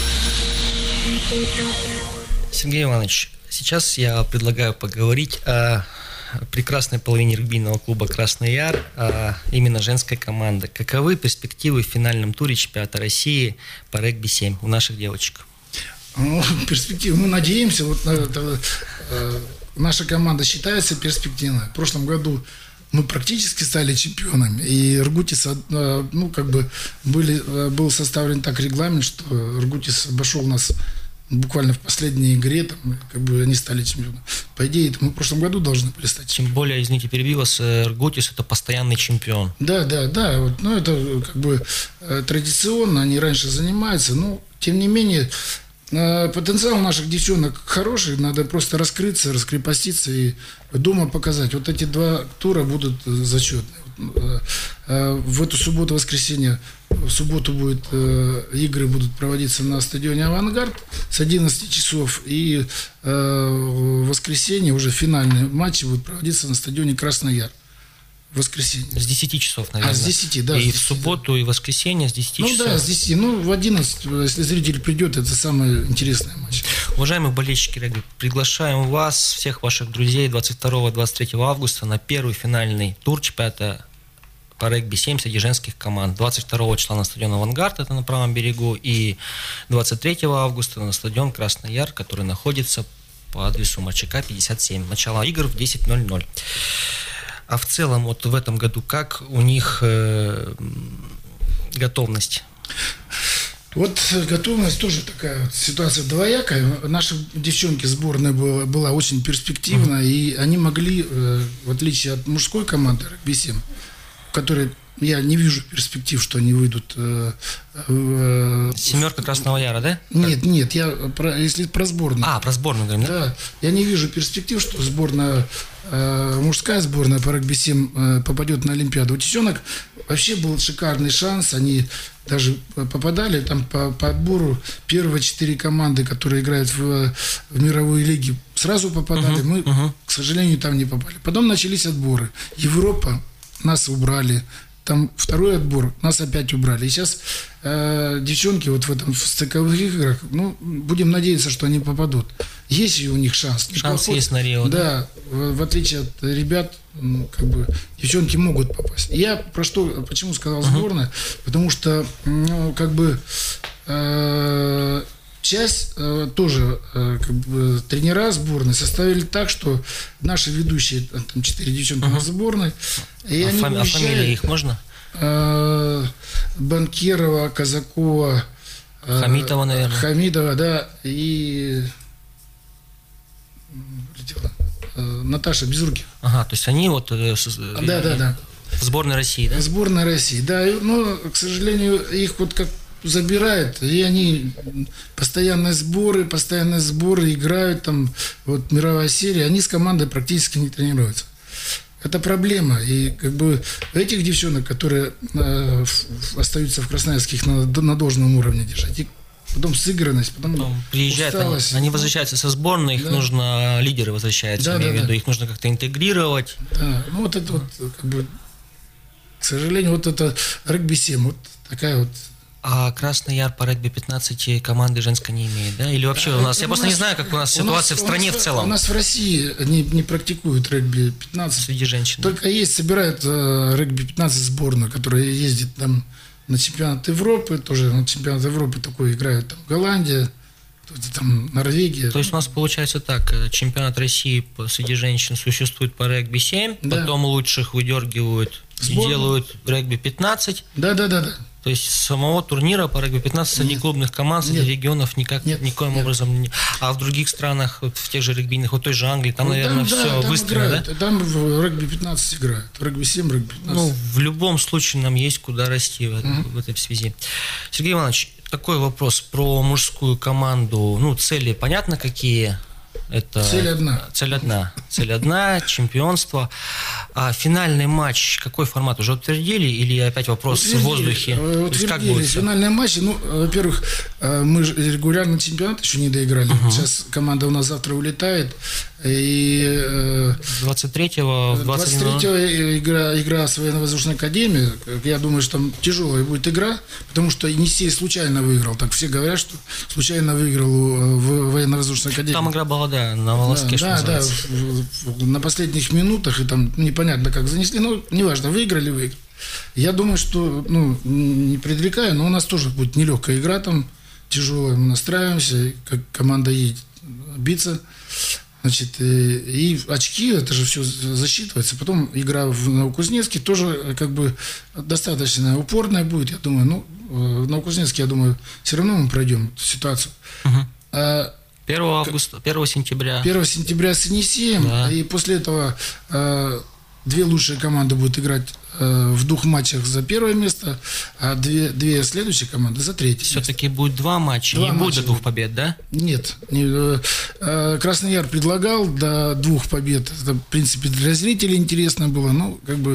Сергей Иванович, сейчас я предлагаю поговорить о прекрасной половине регбийного клуба «Красный Яр», а именно женской команды. Каковы перспективы в финальном туре чемпионата России по регби семь у наших девочек? Ну, перспективы, мы надеемся, вот это, э, наша команда считается перспективной. В прошлом году мы практически стали чемпионами, и Иргутис, э, ну, как бы были, э, был составлен так регламент, что Иргутис обошел нас буквально в последней игре, там, как бы они стали чемпионами. По идее, это мы в прошлом году должны были стать. Тем более, извините, перебил вас, Иргутис — это постоянный чемпион. Да, да, да. Вот, ну, это как бы традиционно, они раньше занимаются, но, тем не менее, потенциал наших девчонок хороший, надо просто раскрыться, раскрепоститься и дома показать. Вот эти два тура будут зачетные. В эту субботу-воскресенье, в субботу будет, игры будут проводиться на стадионе «Авангард» с одиннадцати часов, и в воскресенье уже финальные матчи будут проводиться на стадионе «Красный Яр». В воскресенье. С десяти часов, наверное. А, с десяти, да. И в субботу, да. И в воскресенье с десяти ну, часов. Ну да, с десяти. Ну, в одиннадцать, если зритель придет, это самый интересный матч. Уважаемые болельщики регби, приглашаем вас, всех ваших друзей, двадцать второго - двадцать третьего августа на первый финальный тур чемпионата по регби семь среди женских команд. двадцать второго числа на стадион «Авангард», это на правом берегу, и двадцать третьего августа на стадион «Красный Яр», который находится по адресу МЧК пятьдесят семь. Начало игр в десять ноль ноль. А в целом, вот в этом году, как у них э, готовность? Вот готовность тоже такая ситуация двоякая. Наши девчонки, сборная была, была очень перспективна, uh-huh. и они могли, э, в отличие от мужской команды регби семь, в которой я не вижу перспектив, что они выйдут. Э, э, Семерка Красного Яра, да? Нет, нет, я про, если про сборную. А, про сборную говорим, да? Да, я не вижу перспектив, что сборная, э, мужская сборная по регби семь э, попадет на Олимпиаду. У девчонок вообще был шикарный шанс, они даже попадали там по, по отбору. Первые четыре команды, которые играют в, в мировой лиге, сразу попадали. Uh-huh, Мы, uh-huh. к сожалению, там не попали. Потом начались отборы. Европа, нас убрали. Там второй отбор, нас опять убрали. И сейчас э, девчонки вот в этом в стыковых играх, ну, будем надеяться, что они попадут. Есть и у них шанс. Шанс Неплохой. Есть на Рио, да? Да, в, в отличие от ребят, ну, как бы, девчонки могут попасть. Я про что, почему сказал сборная? Uh-huh. Потому что, ну, как бы, э, часть э, тоже э, как бы, тренера сборной составили так, что наши ведущие, там четыре девчонки uh-huh. на сборной, и а, они фами- уезжают, а фамилии их можно? Э, Банкерова, Казакова, э, Хамитова, наверное. Хамидова, да, и э, Наташа Безруких. Ага, то есть они вот э, да, да, да. в сборной России, да? В сборной России, да, но, к сожалению, их вот как забирают, и они постоянные сборы, постоянные сборы, играют там, вот мировая серия, они с командой практически не тренируются. Это проблема, и как бы этих девчонок, которые э, остаются в Красноярских на, на должном уровне держать, и потом сыгранность, потом, потом приезжают, они, они возвращаются со сборной, их да. нужно, лидеры возвращаются, да, имею да, в виду, да. их нужно как-то интегрировать. Да, ну вот это вот, как бы, к сожалению, вот это регби семь, вот такая вот. А Красный Яр по регби пятнадцать команды женской не имеет, да? Или вообще у нас, я у просто нас, не знаю, как у нас у ситуация нас, в стране нас, в целом. У нас в России не, не практикуют регби пятнадцать. Среди женщин. Только есть, собирают э, регби пятнадцать сборную, которая ездит там на чемпионат Европы, тоже на чемпионат Европы такой играют, там Голландия, там Норвегия. То есть у нас получается так, чемпионат России среди женщин существует по регби семь, да. потом лучших выдергивают сборную. И делают регби пятнадцать. Да, да, да, да. То есть самого турнира по регби пятнадцать среди клубных команд, среди регионов никак, нет, никоим нет. образом не... А в других странах, вот в тех же регбийных, вот той же Англии, там, ну, наверное, там, все да, выстроено, да? Там в регби пятнадцать играют, в регби семь, регби пятнадцать. Ну, в любом случае нам есть куда расти в, uh-huh. в этой связи. Сергей Иванович, такой вопрос про мужскую команду. Ну, цели понятно какие? Это цель одна. Цель одна. Цель одна, чемпионство. А финальный матч, какой формат? Уже утвердили или опять вопрос утвердили, в воздухе? Утвердили. Как будет финальный матч. Ну, во-первых, мы же регулярно чемпионат еще не доиграли. Uh-huh. Сейчас команда у нас завтра улетает. И двадцать третьего в двадцать третьего игра, игра с военно-воздушной академией. Я думаю, что там тяжелая будет игра, потому что Енисей случайно выиграл. Так все говорят, что случайно выиграл в военно-воздушной академии. Там игра была, да, на волоске, да, что да, называется. Да, на последних минутах, и там непонятно, как занесли. Ну, неважно, выиграли, выиграли. Я думаю, что, ну, не предрекаю, но у нас тоже будет нелегкая игра там, тяжелая. Мы настраиваемся, как команда едет биться. Значит, и, и очки, это же все засчитывается. Потом игра в Новокузнецке тоже как бы достаточно упорная будет. Я думаю, ну, в Новокузнецке, я думаю, все равно мы пройдем эту ситуацию. Угу. А, первого августа, первого сентября. первого сентября с Енисеем, да. И после этого две лучшие команды будут играть э, в двух матчах за первое место, а две, две следующие команды за третье Все-таки место. будет два матча, Два не будет матча. до двух побед, да? Нет. Не, э, э, Красный Яр предлагал до двух побед. Это, в принципе, для зрителей интересно было, но как бы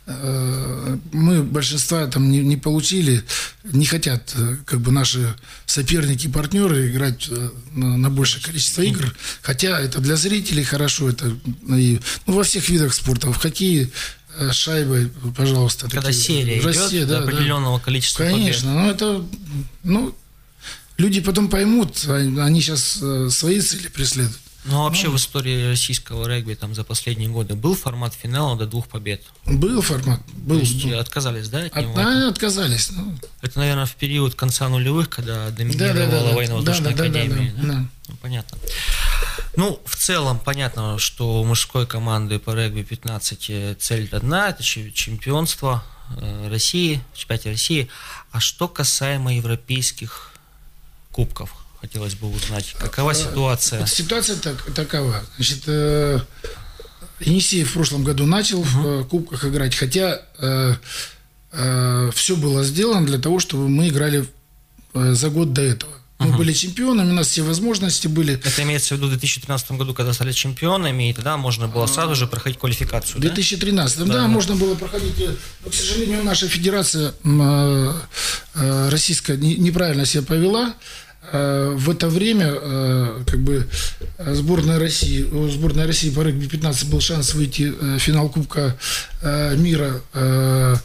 э, мы большинства там не, не получили, не хотят э, как бы наши соперники, партнеры играть э, на, на большее количество игр, хотя это для зрителей хорошо, это и, ну, во всех видах спорта, в хоккее э, шайбой, пожалуйста. Когда такие, серия Россия, идет да, до определенного да. количества Конечно, побед. но это, ну, люди потом поймут, они сейчас э, свои цели преследуют. Ну, а вообще в истории российского регби там за последние годы был формат финала до двух побед? Был формат, был. То есть отказались, да, от От, него? да, отказались. Ну, Это, наверное, в период конца нулевых, когда доминировала да, да, да, военно-воздушная да, да, да, академия. да, да? да. Ну, понятно. Ну, в целом, понятно, что у мужской команды по регби пятнадцать цель одна, это чемпионство России, чемпионате России. А что касаемо европейских кубков, хотелось бы узнать, какова ситуация? Ситуация так, такова. Значит, э, Енисеев в прошлом году начал uh-huh. в кубках играть, хотя э, э, все было сделано для того, чтобы мы играли э, за год до этого. Мы uh-huh. были чемпионами, у нас все возможности были. Это имеется в виду в две тысячи тринадцатом году, когда стали чемпионами, и тогда можно было сразу же проходить квалификацию, В две тысячи тринадцатом, да, да, да, можно было проходить. Но, к сожалению, наша федерация э, э, российская не, неправильно себя повела. Э, в это время э, как бы сборная России, у сборной России по регби пятнадцать был шанс выйти в финал Кубка э, мира э,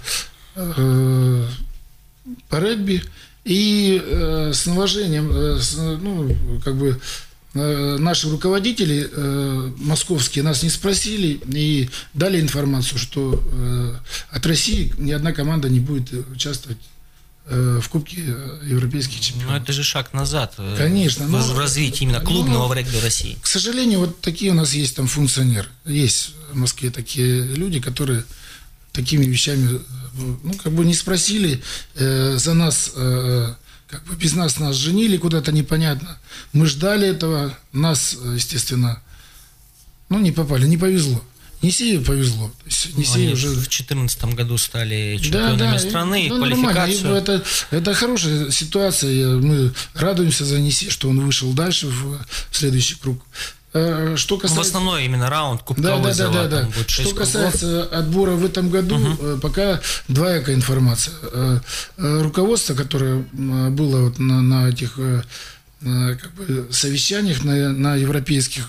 э, по регби. И э, с уважением, э, с, ну, как бы э, наши руководители э, московские нас не спросили и дали информацию, что э, от России ни одна команда не будет участвовать э, в Кубке европейских чемпионов. Ну, это же шаг назад. Конечно. В, но, в развитии именно клубного ну, регби России. К сожалению, вот такие у нас есть там функционеры. Есть в Москве такие люди, которые такими вещами, ну, как бы не спросили э, за нас, э, как бы без нас нас женили куда-то непонятно. Мы ждали этого, нас, естественно, ну, не попали, не повезло. Енисею повезло. То есть Енисей Они уже в две тысячи четырнадцатом году стали чемпионами да, да, страны, и, их ну, квалификацию. Это, это хорошая ситуация. Мы радуемся за Енисей, что он вышел дальше в следующий круг. Что касается... В основной именно раунд Кубка да, вызова. Да, да, да, да. Что кругов. Касается отбора в этом году, угу. пока двоякая информация. Руководство, которое было вот на, на этих как бы, совещаниях, на, на европейских,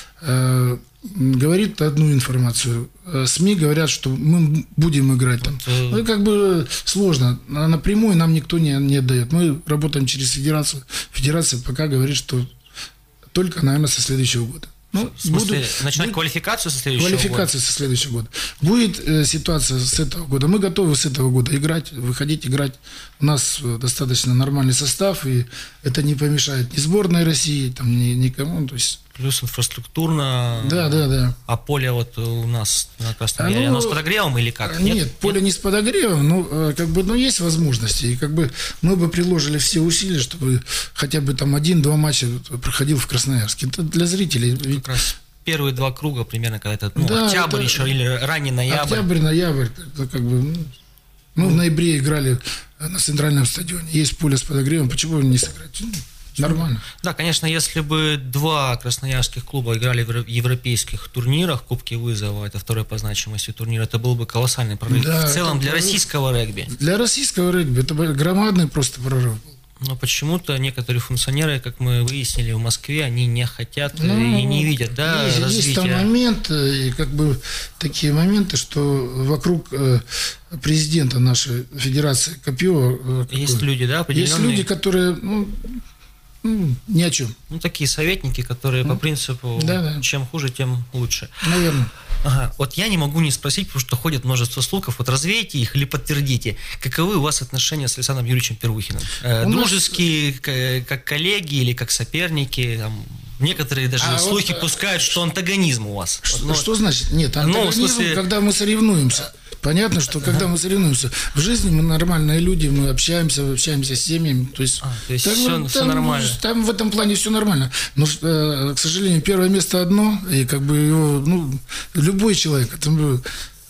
говорит одну информацию. СМИ говорят, что мы будем играть там. Вот, ну, как бы сложно. Напрямую нам никто не, не дает. Мы работаем через федерацию. Федерация пока говорит, что только, наверное, со следующего года. Ну, в смысле, будут, начинать будет, квалификацию со следующего квалификацию года? со следующего года. Будет э, ситуация с этого года. Мы готовы с этого года играть, выходить, играть. У нас э, достаточно нормальный состав, и это не помешает ни сборной России, там, ни, никому. То есть... Плюс инфраструктурно. Да, да, да. А поле вот у нас на Красном а, Яре, ну, оно с подогревом или как? Нет, нет поле нет? не с подогревом, но э, как бы, ну, есть возможности. И как бы мы бы приложили все усилия, чтобы хотя бы там один-два матча проходил в Красноярске. Это для зрителей. Как раз первые два круга примерно, когда это ну, да, октябрь это, еще или ранний ноябрь. Октябрь, ноябрь, это как бы, ну, мы в ноябре играли на центральном стадионе, есть поле с подогревом, почему не сыграть? Ну, нормально. Да, конечно, если бы два красноярских клуба играли в европейских турнирах, Кубки вызова, это второй по значимости турнир, это был бы колоссальный прорыв. Да, в целом для российского регби. Для российского регби это громадный просто прорыв. Но почему-то некоторые функционеры, как мы выяснили в Москве, они не хотят ну, и не видят, да, есть, развития. Есть там моменты, и как бы такие моменты, что вокруг э, президента нашей федерации Копьева... Э, есть люди, да, определенные... Есть люди, которые... Ну, ну, ни о чем. Ну, такие советники, которые ну, по принципу, да, да. чем хуже, тем лучше. Наверное. Ага. Вот я не могу не спросить, потому что ходит множество слухов, вот развейте их или подтвердите. Каковы у вас отношения с Александром Юрьевичем Первухиным? Э, дружеские, нас... как коллеги или как соперники? Там, некоторые даже а слухи вот, пускают, что антагонизм у вас. Что, Но... что значит? Нет, антагонизм, ну, в смысле... когда мы соревнуемся. Понятно, что когда мы соревнуемся, в жизни мы нормальные люди, мы общаемся, общаемся с семьями. То есть, а, то есть там, все, там, все нормально. Там в этом плане все нормально. Но, э, к сожалению, первое место одно, и как бы его, ну, любой человек, это,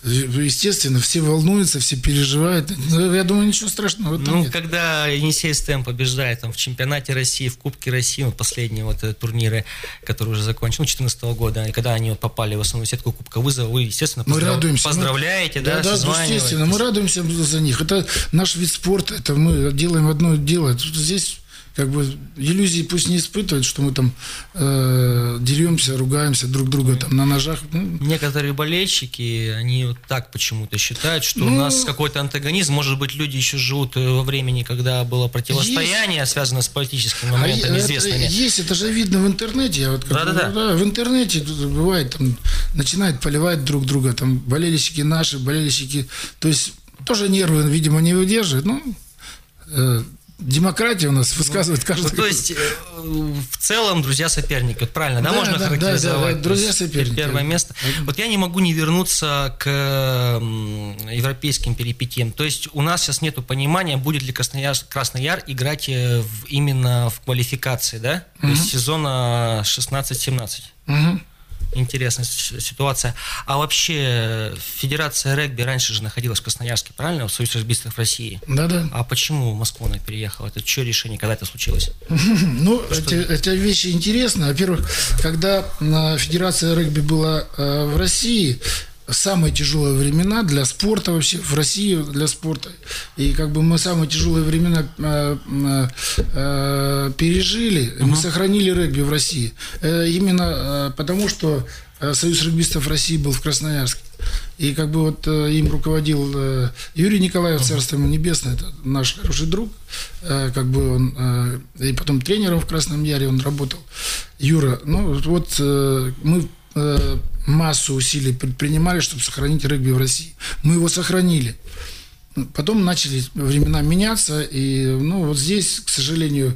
естественно, все волнуются, все переживают. Я думаю, ничего страшного. Ну, нет. когда Енисей СТМ побеждает там, в чемпионате России, в Кубке России, вот последние вот турниры, которые уже закончились, ну, две тысячи четырнадцатого года, и когда они вот попали в основную сетку Кубка Вызова, вы, естественно, мы поздрав... радуемся. поздравляете, мы... да, да, да, естественно, мы радуемся за них. Это наш вид спорта, это мы делаем одно дело. Здесь как бы иллюзии пусть не испытывают, что мы там э, деремся, ругаемся друг друга там на ножах. Ну. Некоторые болельщики, они вот так почему-то считают, что ну, у нас какой-то антагонизм. Может быть, люди еще живут во времени, когда было противостояние, есть, связанное с политическими моментами, а известными. Это, есть, это же видно в интернете. Я вот как Да-да-да. бы, да, в интернете бывает, там, начинают поливать друг друга, там, болельщики наши, болельщики. То есть тоже нервы, видимо, не выдерживают. Ну, э, демократия у нас высказывает каждый. Ну, то есть, в целом, друзья-соперники, вот правильно, да, да можно да, характеризовать? Да, да, друзья-соперники. Первое место. Вот я не могу не вернуться к европейским перипетиям. То есть, у нас сейчас нету понимания, будет ли Краснояр, Красный Яр играть в, именно в квалификации, да? То угу. есть, сезона шестнадцать-семнадцать. Угу. Интересная ситуация. А вообще, Федерация регби раньше же находилась в Красноярске, правильно? В Союзе регбистов России. Да-да. А почему в Москву она переехала? Это что решение, когда это случилось? Ну, эти, эти вещи интересны. Во-первых, когда Федерация регби была э, в России, самые тяжелые времена для спорта вообще, в России для спорта. И как бы мы самые тяжелые времена э, э, пережили, uh-huh. мы сохранили регби в России. Э, именно э, потому, что э, Союз регбистов России был в Красноярске. И как бы вот э, им руководил э, Юрий Николаев, царство ему небесное, это наш хороший друг. Э, как бы он, э, и потом тренером в Красном Яре он работал. Юра, ну вот э, мы э, массу усилий предпринимали, чтобы сохранить регби в России. Мы его сохранили. Потом начали времена меняться, и ну, вот здесь, к сожалению,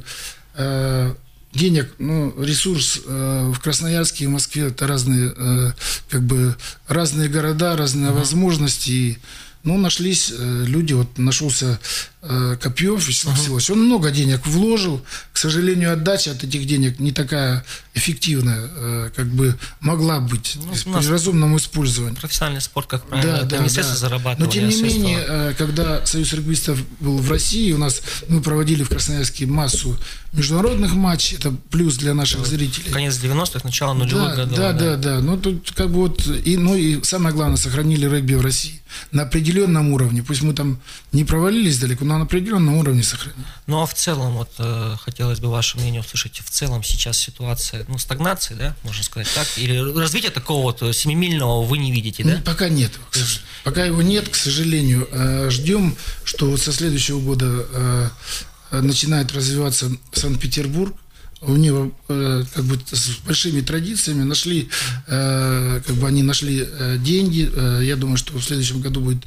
э, денег, ну, ресурс э, в Красноярске и Москве это разные, э, как бы разные города, разные mm-hmm. возможности. И, ну, нашлись э, люди, вот нашелся э, Копьев Вячеслав uh-huh. Всеволодович. Он много денег вложил. К сожалению, отдача от этих денег не такая эффективная, э, как бы могла быть, ну, при разумном использовании. Профессиональный спорт, как правило, да, это да, не средства да. зарабатывания. Но тем не менее, э, когда Союз регбистов был в России, у нас мы проводили в Красноярске массу международных матчей. Это плюс для наших вот. зрителей. Конец девяностых, начало нулевых да, годов. Да, да, да, да. Ну, тут как бы вот, и, ну и самое главное, сохранили регби в России на определенном уровне. Пусть мы там не провалились далеко, но на определенном уровне сохранили. Ну, а в целом, вот, э, хотелось бы ваше мнение услышать, в целом сейчас ситуация, ну, стагнации, да, можно сказать так, или развития такого вот семимильного вы не видите, да? Ну, пока нет. Пока его нет, к сожалению. Ждем, что вот со следующего года начинает развиваться Санкт-Петербург. У него э, как бы с большими традициями нашли, э, как бы они нашли э, деньги. Э, я думаю, что в следующем году будет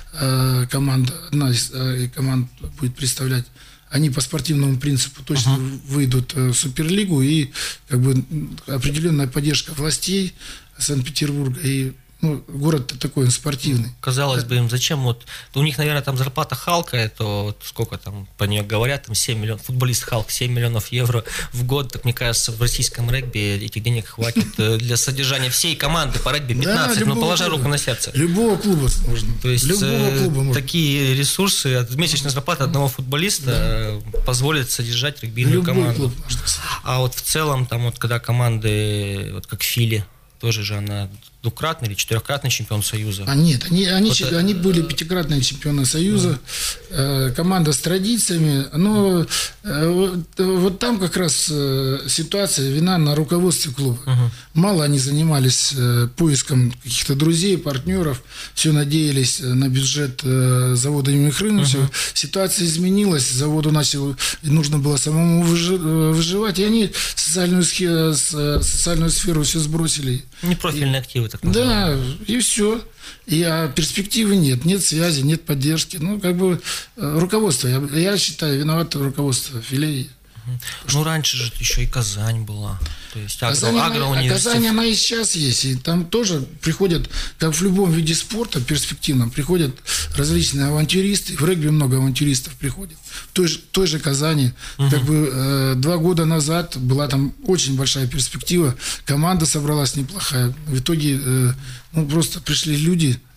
э, команда, одна из э, команд будет представлять. Они по спортивному принципу точно uh-huh. выйдут в Суперлигу, и как бы определенная поддержка властей Санкт-Петербурга, и ну, город такой, он спортивный. Казалось да. бы, им зачем? Вот у них, наверное, там зарплата Халка, это вот сколько там по нее говорят, там семь миллионов, футболист Халк, семь миллионов евро в год. Так мне кажется, в российском регби этих денег хватит для содержания всей команды по регби пятнадцать, да, но положа руку на сердце. Любого клуба можно. То есть любого клуба можно. Такие ресурсы, месячная зарплата одного футболиста да. позволит содержать регбийную Любой команду. Клуб можно. А вот в целом, там вот когда команды, вот как Фили, тоже же она двукратный или четырехкратный чемпион Союза. А нет, они, они, вот, они были пятикратные чемпионы Союза, да. э, команда с традициями, но э, вот, вот там как раз э, ситуация, вина на руководстве клуба. Угу. Мало они занимались э, поиском каких-то друзей, партнеров, все надеялись на бюджет э, завода имени Хрыныча. Угу. Ситуация изменилась, заводу начал, нужно было самому выжи, выживать, и они социальную, социальную сферу все сбросили. Непрофильные активы. Да, и все. И а перспективы нет, нет связи, нет поддержки. Ну, как бы руководство, я, я считаю, виновато руководство Филей. Ну, раньше же еще и Казань была. То есть Казань, агроуниверситет. Казань, она и сейчас есть. И там тоже приходят, как в любом виде спорта перспективном, приходят различные авантюристы. В регби много авантюристов приходит. В той же, той же Казани. Угу. Как бы э, два года назад была там очень большая перспектива. Команда собралась неплохая. В итоге э, ну, просто пришли люди,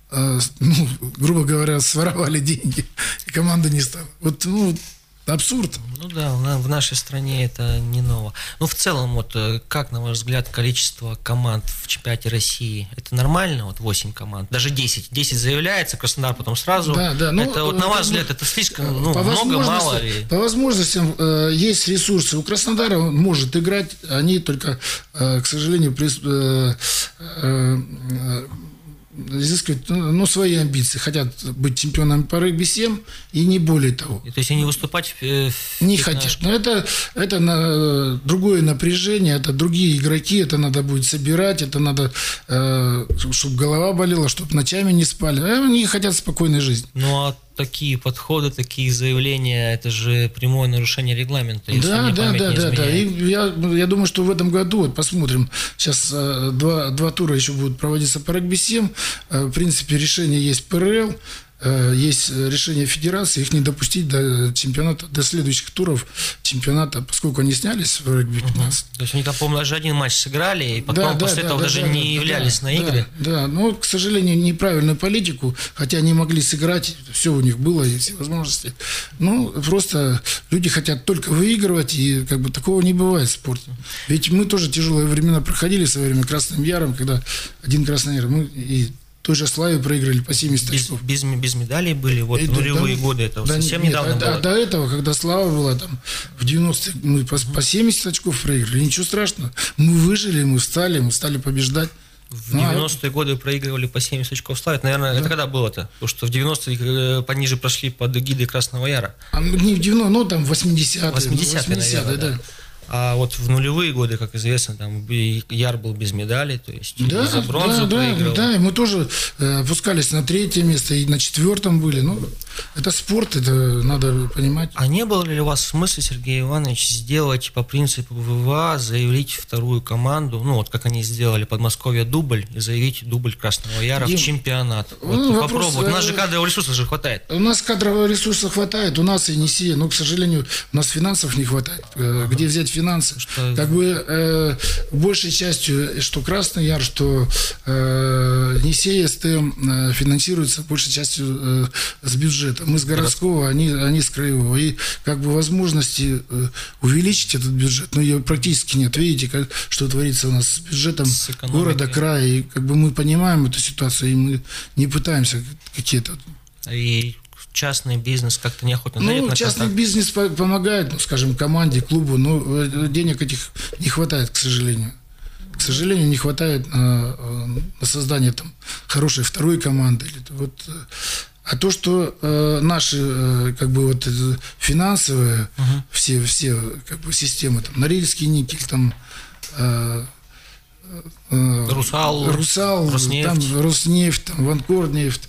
ну, грубо говоря, своровали деньги, и команда не стала. Вот, ну, абсурд. Ну да, в нашей стране это не ново. Ну, в целом, вот, как, на ваш взгляд, количество команд в чемпионате России? Это нормально? Вот восемь команд? Даже десять. десять заявляется, Краснодар потом сразу. Да, да. Ну, это, вот, на ваш взгляд, это слишком ну, по много, мало? Ли? По возможностям э, есть ресурсы. У Краснодара он может играть, они только, э, к сожалению, при, э, э, изыскивать ну, свои амбиции. Хотят быть чемпионами по регби семь и не более того. И, то есть они выступать в, в не хотят. Но это, это на, другое напряжение, это другие игроки, это надо будет собирать, это надо, э, чтобы голова болела, чтобы ночами не спали. Они хотят спокойной жизни. Ну, а такие подходы, такие заявления, это же прямое нарушение регламента. Да, да, да, да, да. И я, я думаю, что в этом году, вот посмотрим, сейчас э, два, два тура еще будут проводиться по регби семь. Э, в принципе, решение есть ПРЛ. Есть решение федерации их не допустить до чемпионата, до следующих туров чемпионата, поскольку они снялись в регби пятнадцать. Uh-huh. То есть они там, по-моему, даже один матч сыграли, и потом да, после да, этого да, даже да, не да, являлись да, на игры. Да, да, но, к сожалению, неправильную политику, хотя они могли сыграть, все у них было, и все возможности. Ну, просто люди хотят только выигрывать, и как бы такого не бывает в спорте. Ведь мы тоже тяжелые времена проходили в свое время Красным Яром, когда один Красный Яр, мы и той же Славе проиграли по семьдесят очков. Без, без, без медалей были, вот, в нулевые да, годы, это да, совсем нет, недавно а, было. А до этого, когда Слава была там в девяностые, мы по, по семьдесят очков проиграли, ничего страшного. Мы выжили, мы встали, мы стали побеждать. В девяностые годы проигрывали по семьдесят очков Славе. Наверное, да. Это когда было-то? Потому что в девяностые пониже прошли под эгидой Красного Яра. А, не в девяностые, ну там восьмидесятые. восьмидесятые, наверное, да. да. А вот в нулевые годы, как известно, там Яр был без медалей, то есть да, за бронзу да, проигрывал. Да, и мы тоже э, опускались на третье место и на четвертом были. Ну, это спорт, это надо понимать. А не было ли у вас смысла, Сергей Иванович, сделать по принципу ВВА, заявить вторую команду, ну вот как они сделали Подмосковье дубль, и заявить дубль Красного Яра Дим, в чемпионат? Вот ну, попробовать. Вопрос, у нас же кадрового ресурса же хватает. У нас кадрового ресурса хватает, у нас и Енисея, но, к сожалению, у нас финансов не хватает. Ага. Где взять финансы? Что... Как бы э, большей частью, что Красный Яр, что э, Енисей СТМ э, финансируется большей частью э, с бюджета. Мы с городского, они, они с краевого. И как бы возможности э, увеличить этот бюджет, но ее практически нет. Видите, как, что творится у нас с бюджетом с города, края. И как бы мы понимаем эту ситуацию, и мы не пытаемся какие-то... И... частный бизнес как-то неохотно дает ну, на частный контакт. Бизнес помогает, ну, скажем, команде, клубу, но денег этих не хватает, к сожалению. К сожалению, не хватает на, на создание там хорошей второй команды. Вот. А то, что э, наши э, как бы вот финансовые uh-huh. все, все как бы системы, там, Норильский никель, там э, э, Русал, Русал, Роснефть, там, Роснефть, там, Ванкорнефть.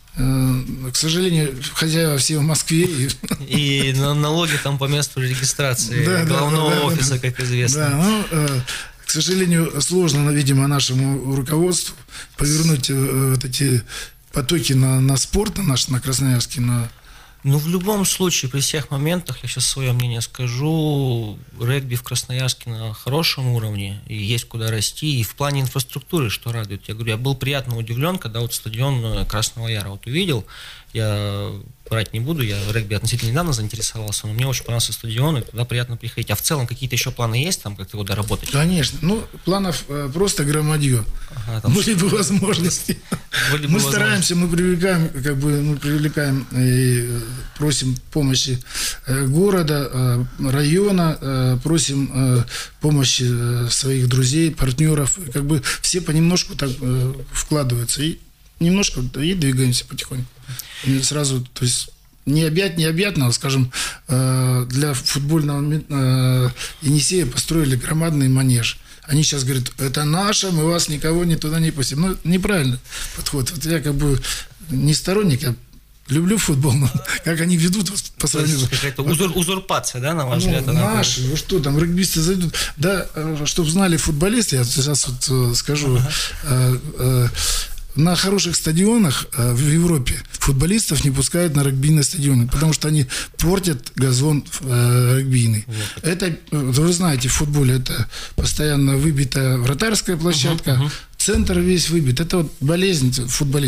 К сожалению, хозяева все в Москве. И налоги там по месту регистрации да, главного да, офиса, да, как известно. Да, ну, к сожалению, сложно, видимо, нашему руководству повернуть вот эти потоки на, на спорт, на наш, на Красноярский, на... Ну, в любом случае, при всех моментах, я сейчас свое мнение скажу, регби в Красноярске на хорошем уровне, и есть куда расти, и в плане инфраструктуры, что радует. Я говорю, я был приятно удивлен, когда вот стадион Красного Яра вот увидел, я врать не буду, я регби относительно недавно заинтересовался, но мне очень понравился стадион, и туда приятно приходить. А в целом какие-то еще планы есть там, как-то его доработать? Конечно, ну, планов э, просто громадье. Ага, там были бы возможности. Были бы мы возможности. Стараемся, мы привлекаем, как бы, мы привлекаем и просим помощи э, города, э, района, э, просим э, помощи э, своих друзей, партнеров, как бы все понемножку так э, вкладываются и немножко и двигаемся потихоньку. И сразу, то есть необъятно, необъятно, скажем, для футбольного Енисея построили громадный манеж. Они сейчас говорят, это наше, мы вас никого не туда не пустим. Ну, неправильный подход. Вот я как бы не сторонник, я люблю футбол, но как они ведут по сравнению... Какая-то узур, узурпация, да, на ваш ну, взгляд? Наши, ну что там, регбисты зайдут. Да, чтобы знали футболисты, я сейчас вот скажу... Ага. На хороших стадионах э, в Европе футболистов не пускают на регбийные стадионы, потому что они портят газон э, регбийный. Вот. Это, вы знаете, в футболе это постоянно выбитая вратарская площадка, uh-huh, uh-huh. Центр весь выбит. Это вот болезнь футболистов.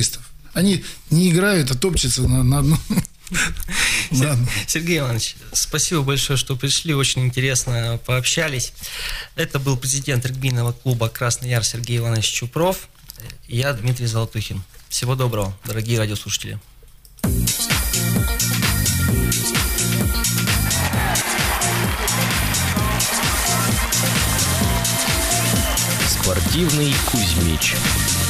Они не играют, а топчутся на, на одном. Сергей Иванович, спасибо большое, что пришли, очень интересно пообщались. Это был президент регбийного клуба «Красный Яр» Сергей Иванович Чупров. Я Дмитрий Золотухин. Всего доброго, дорогие радиослушатели. Спортивный Кузьмич.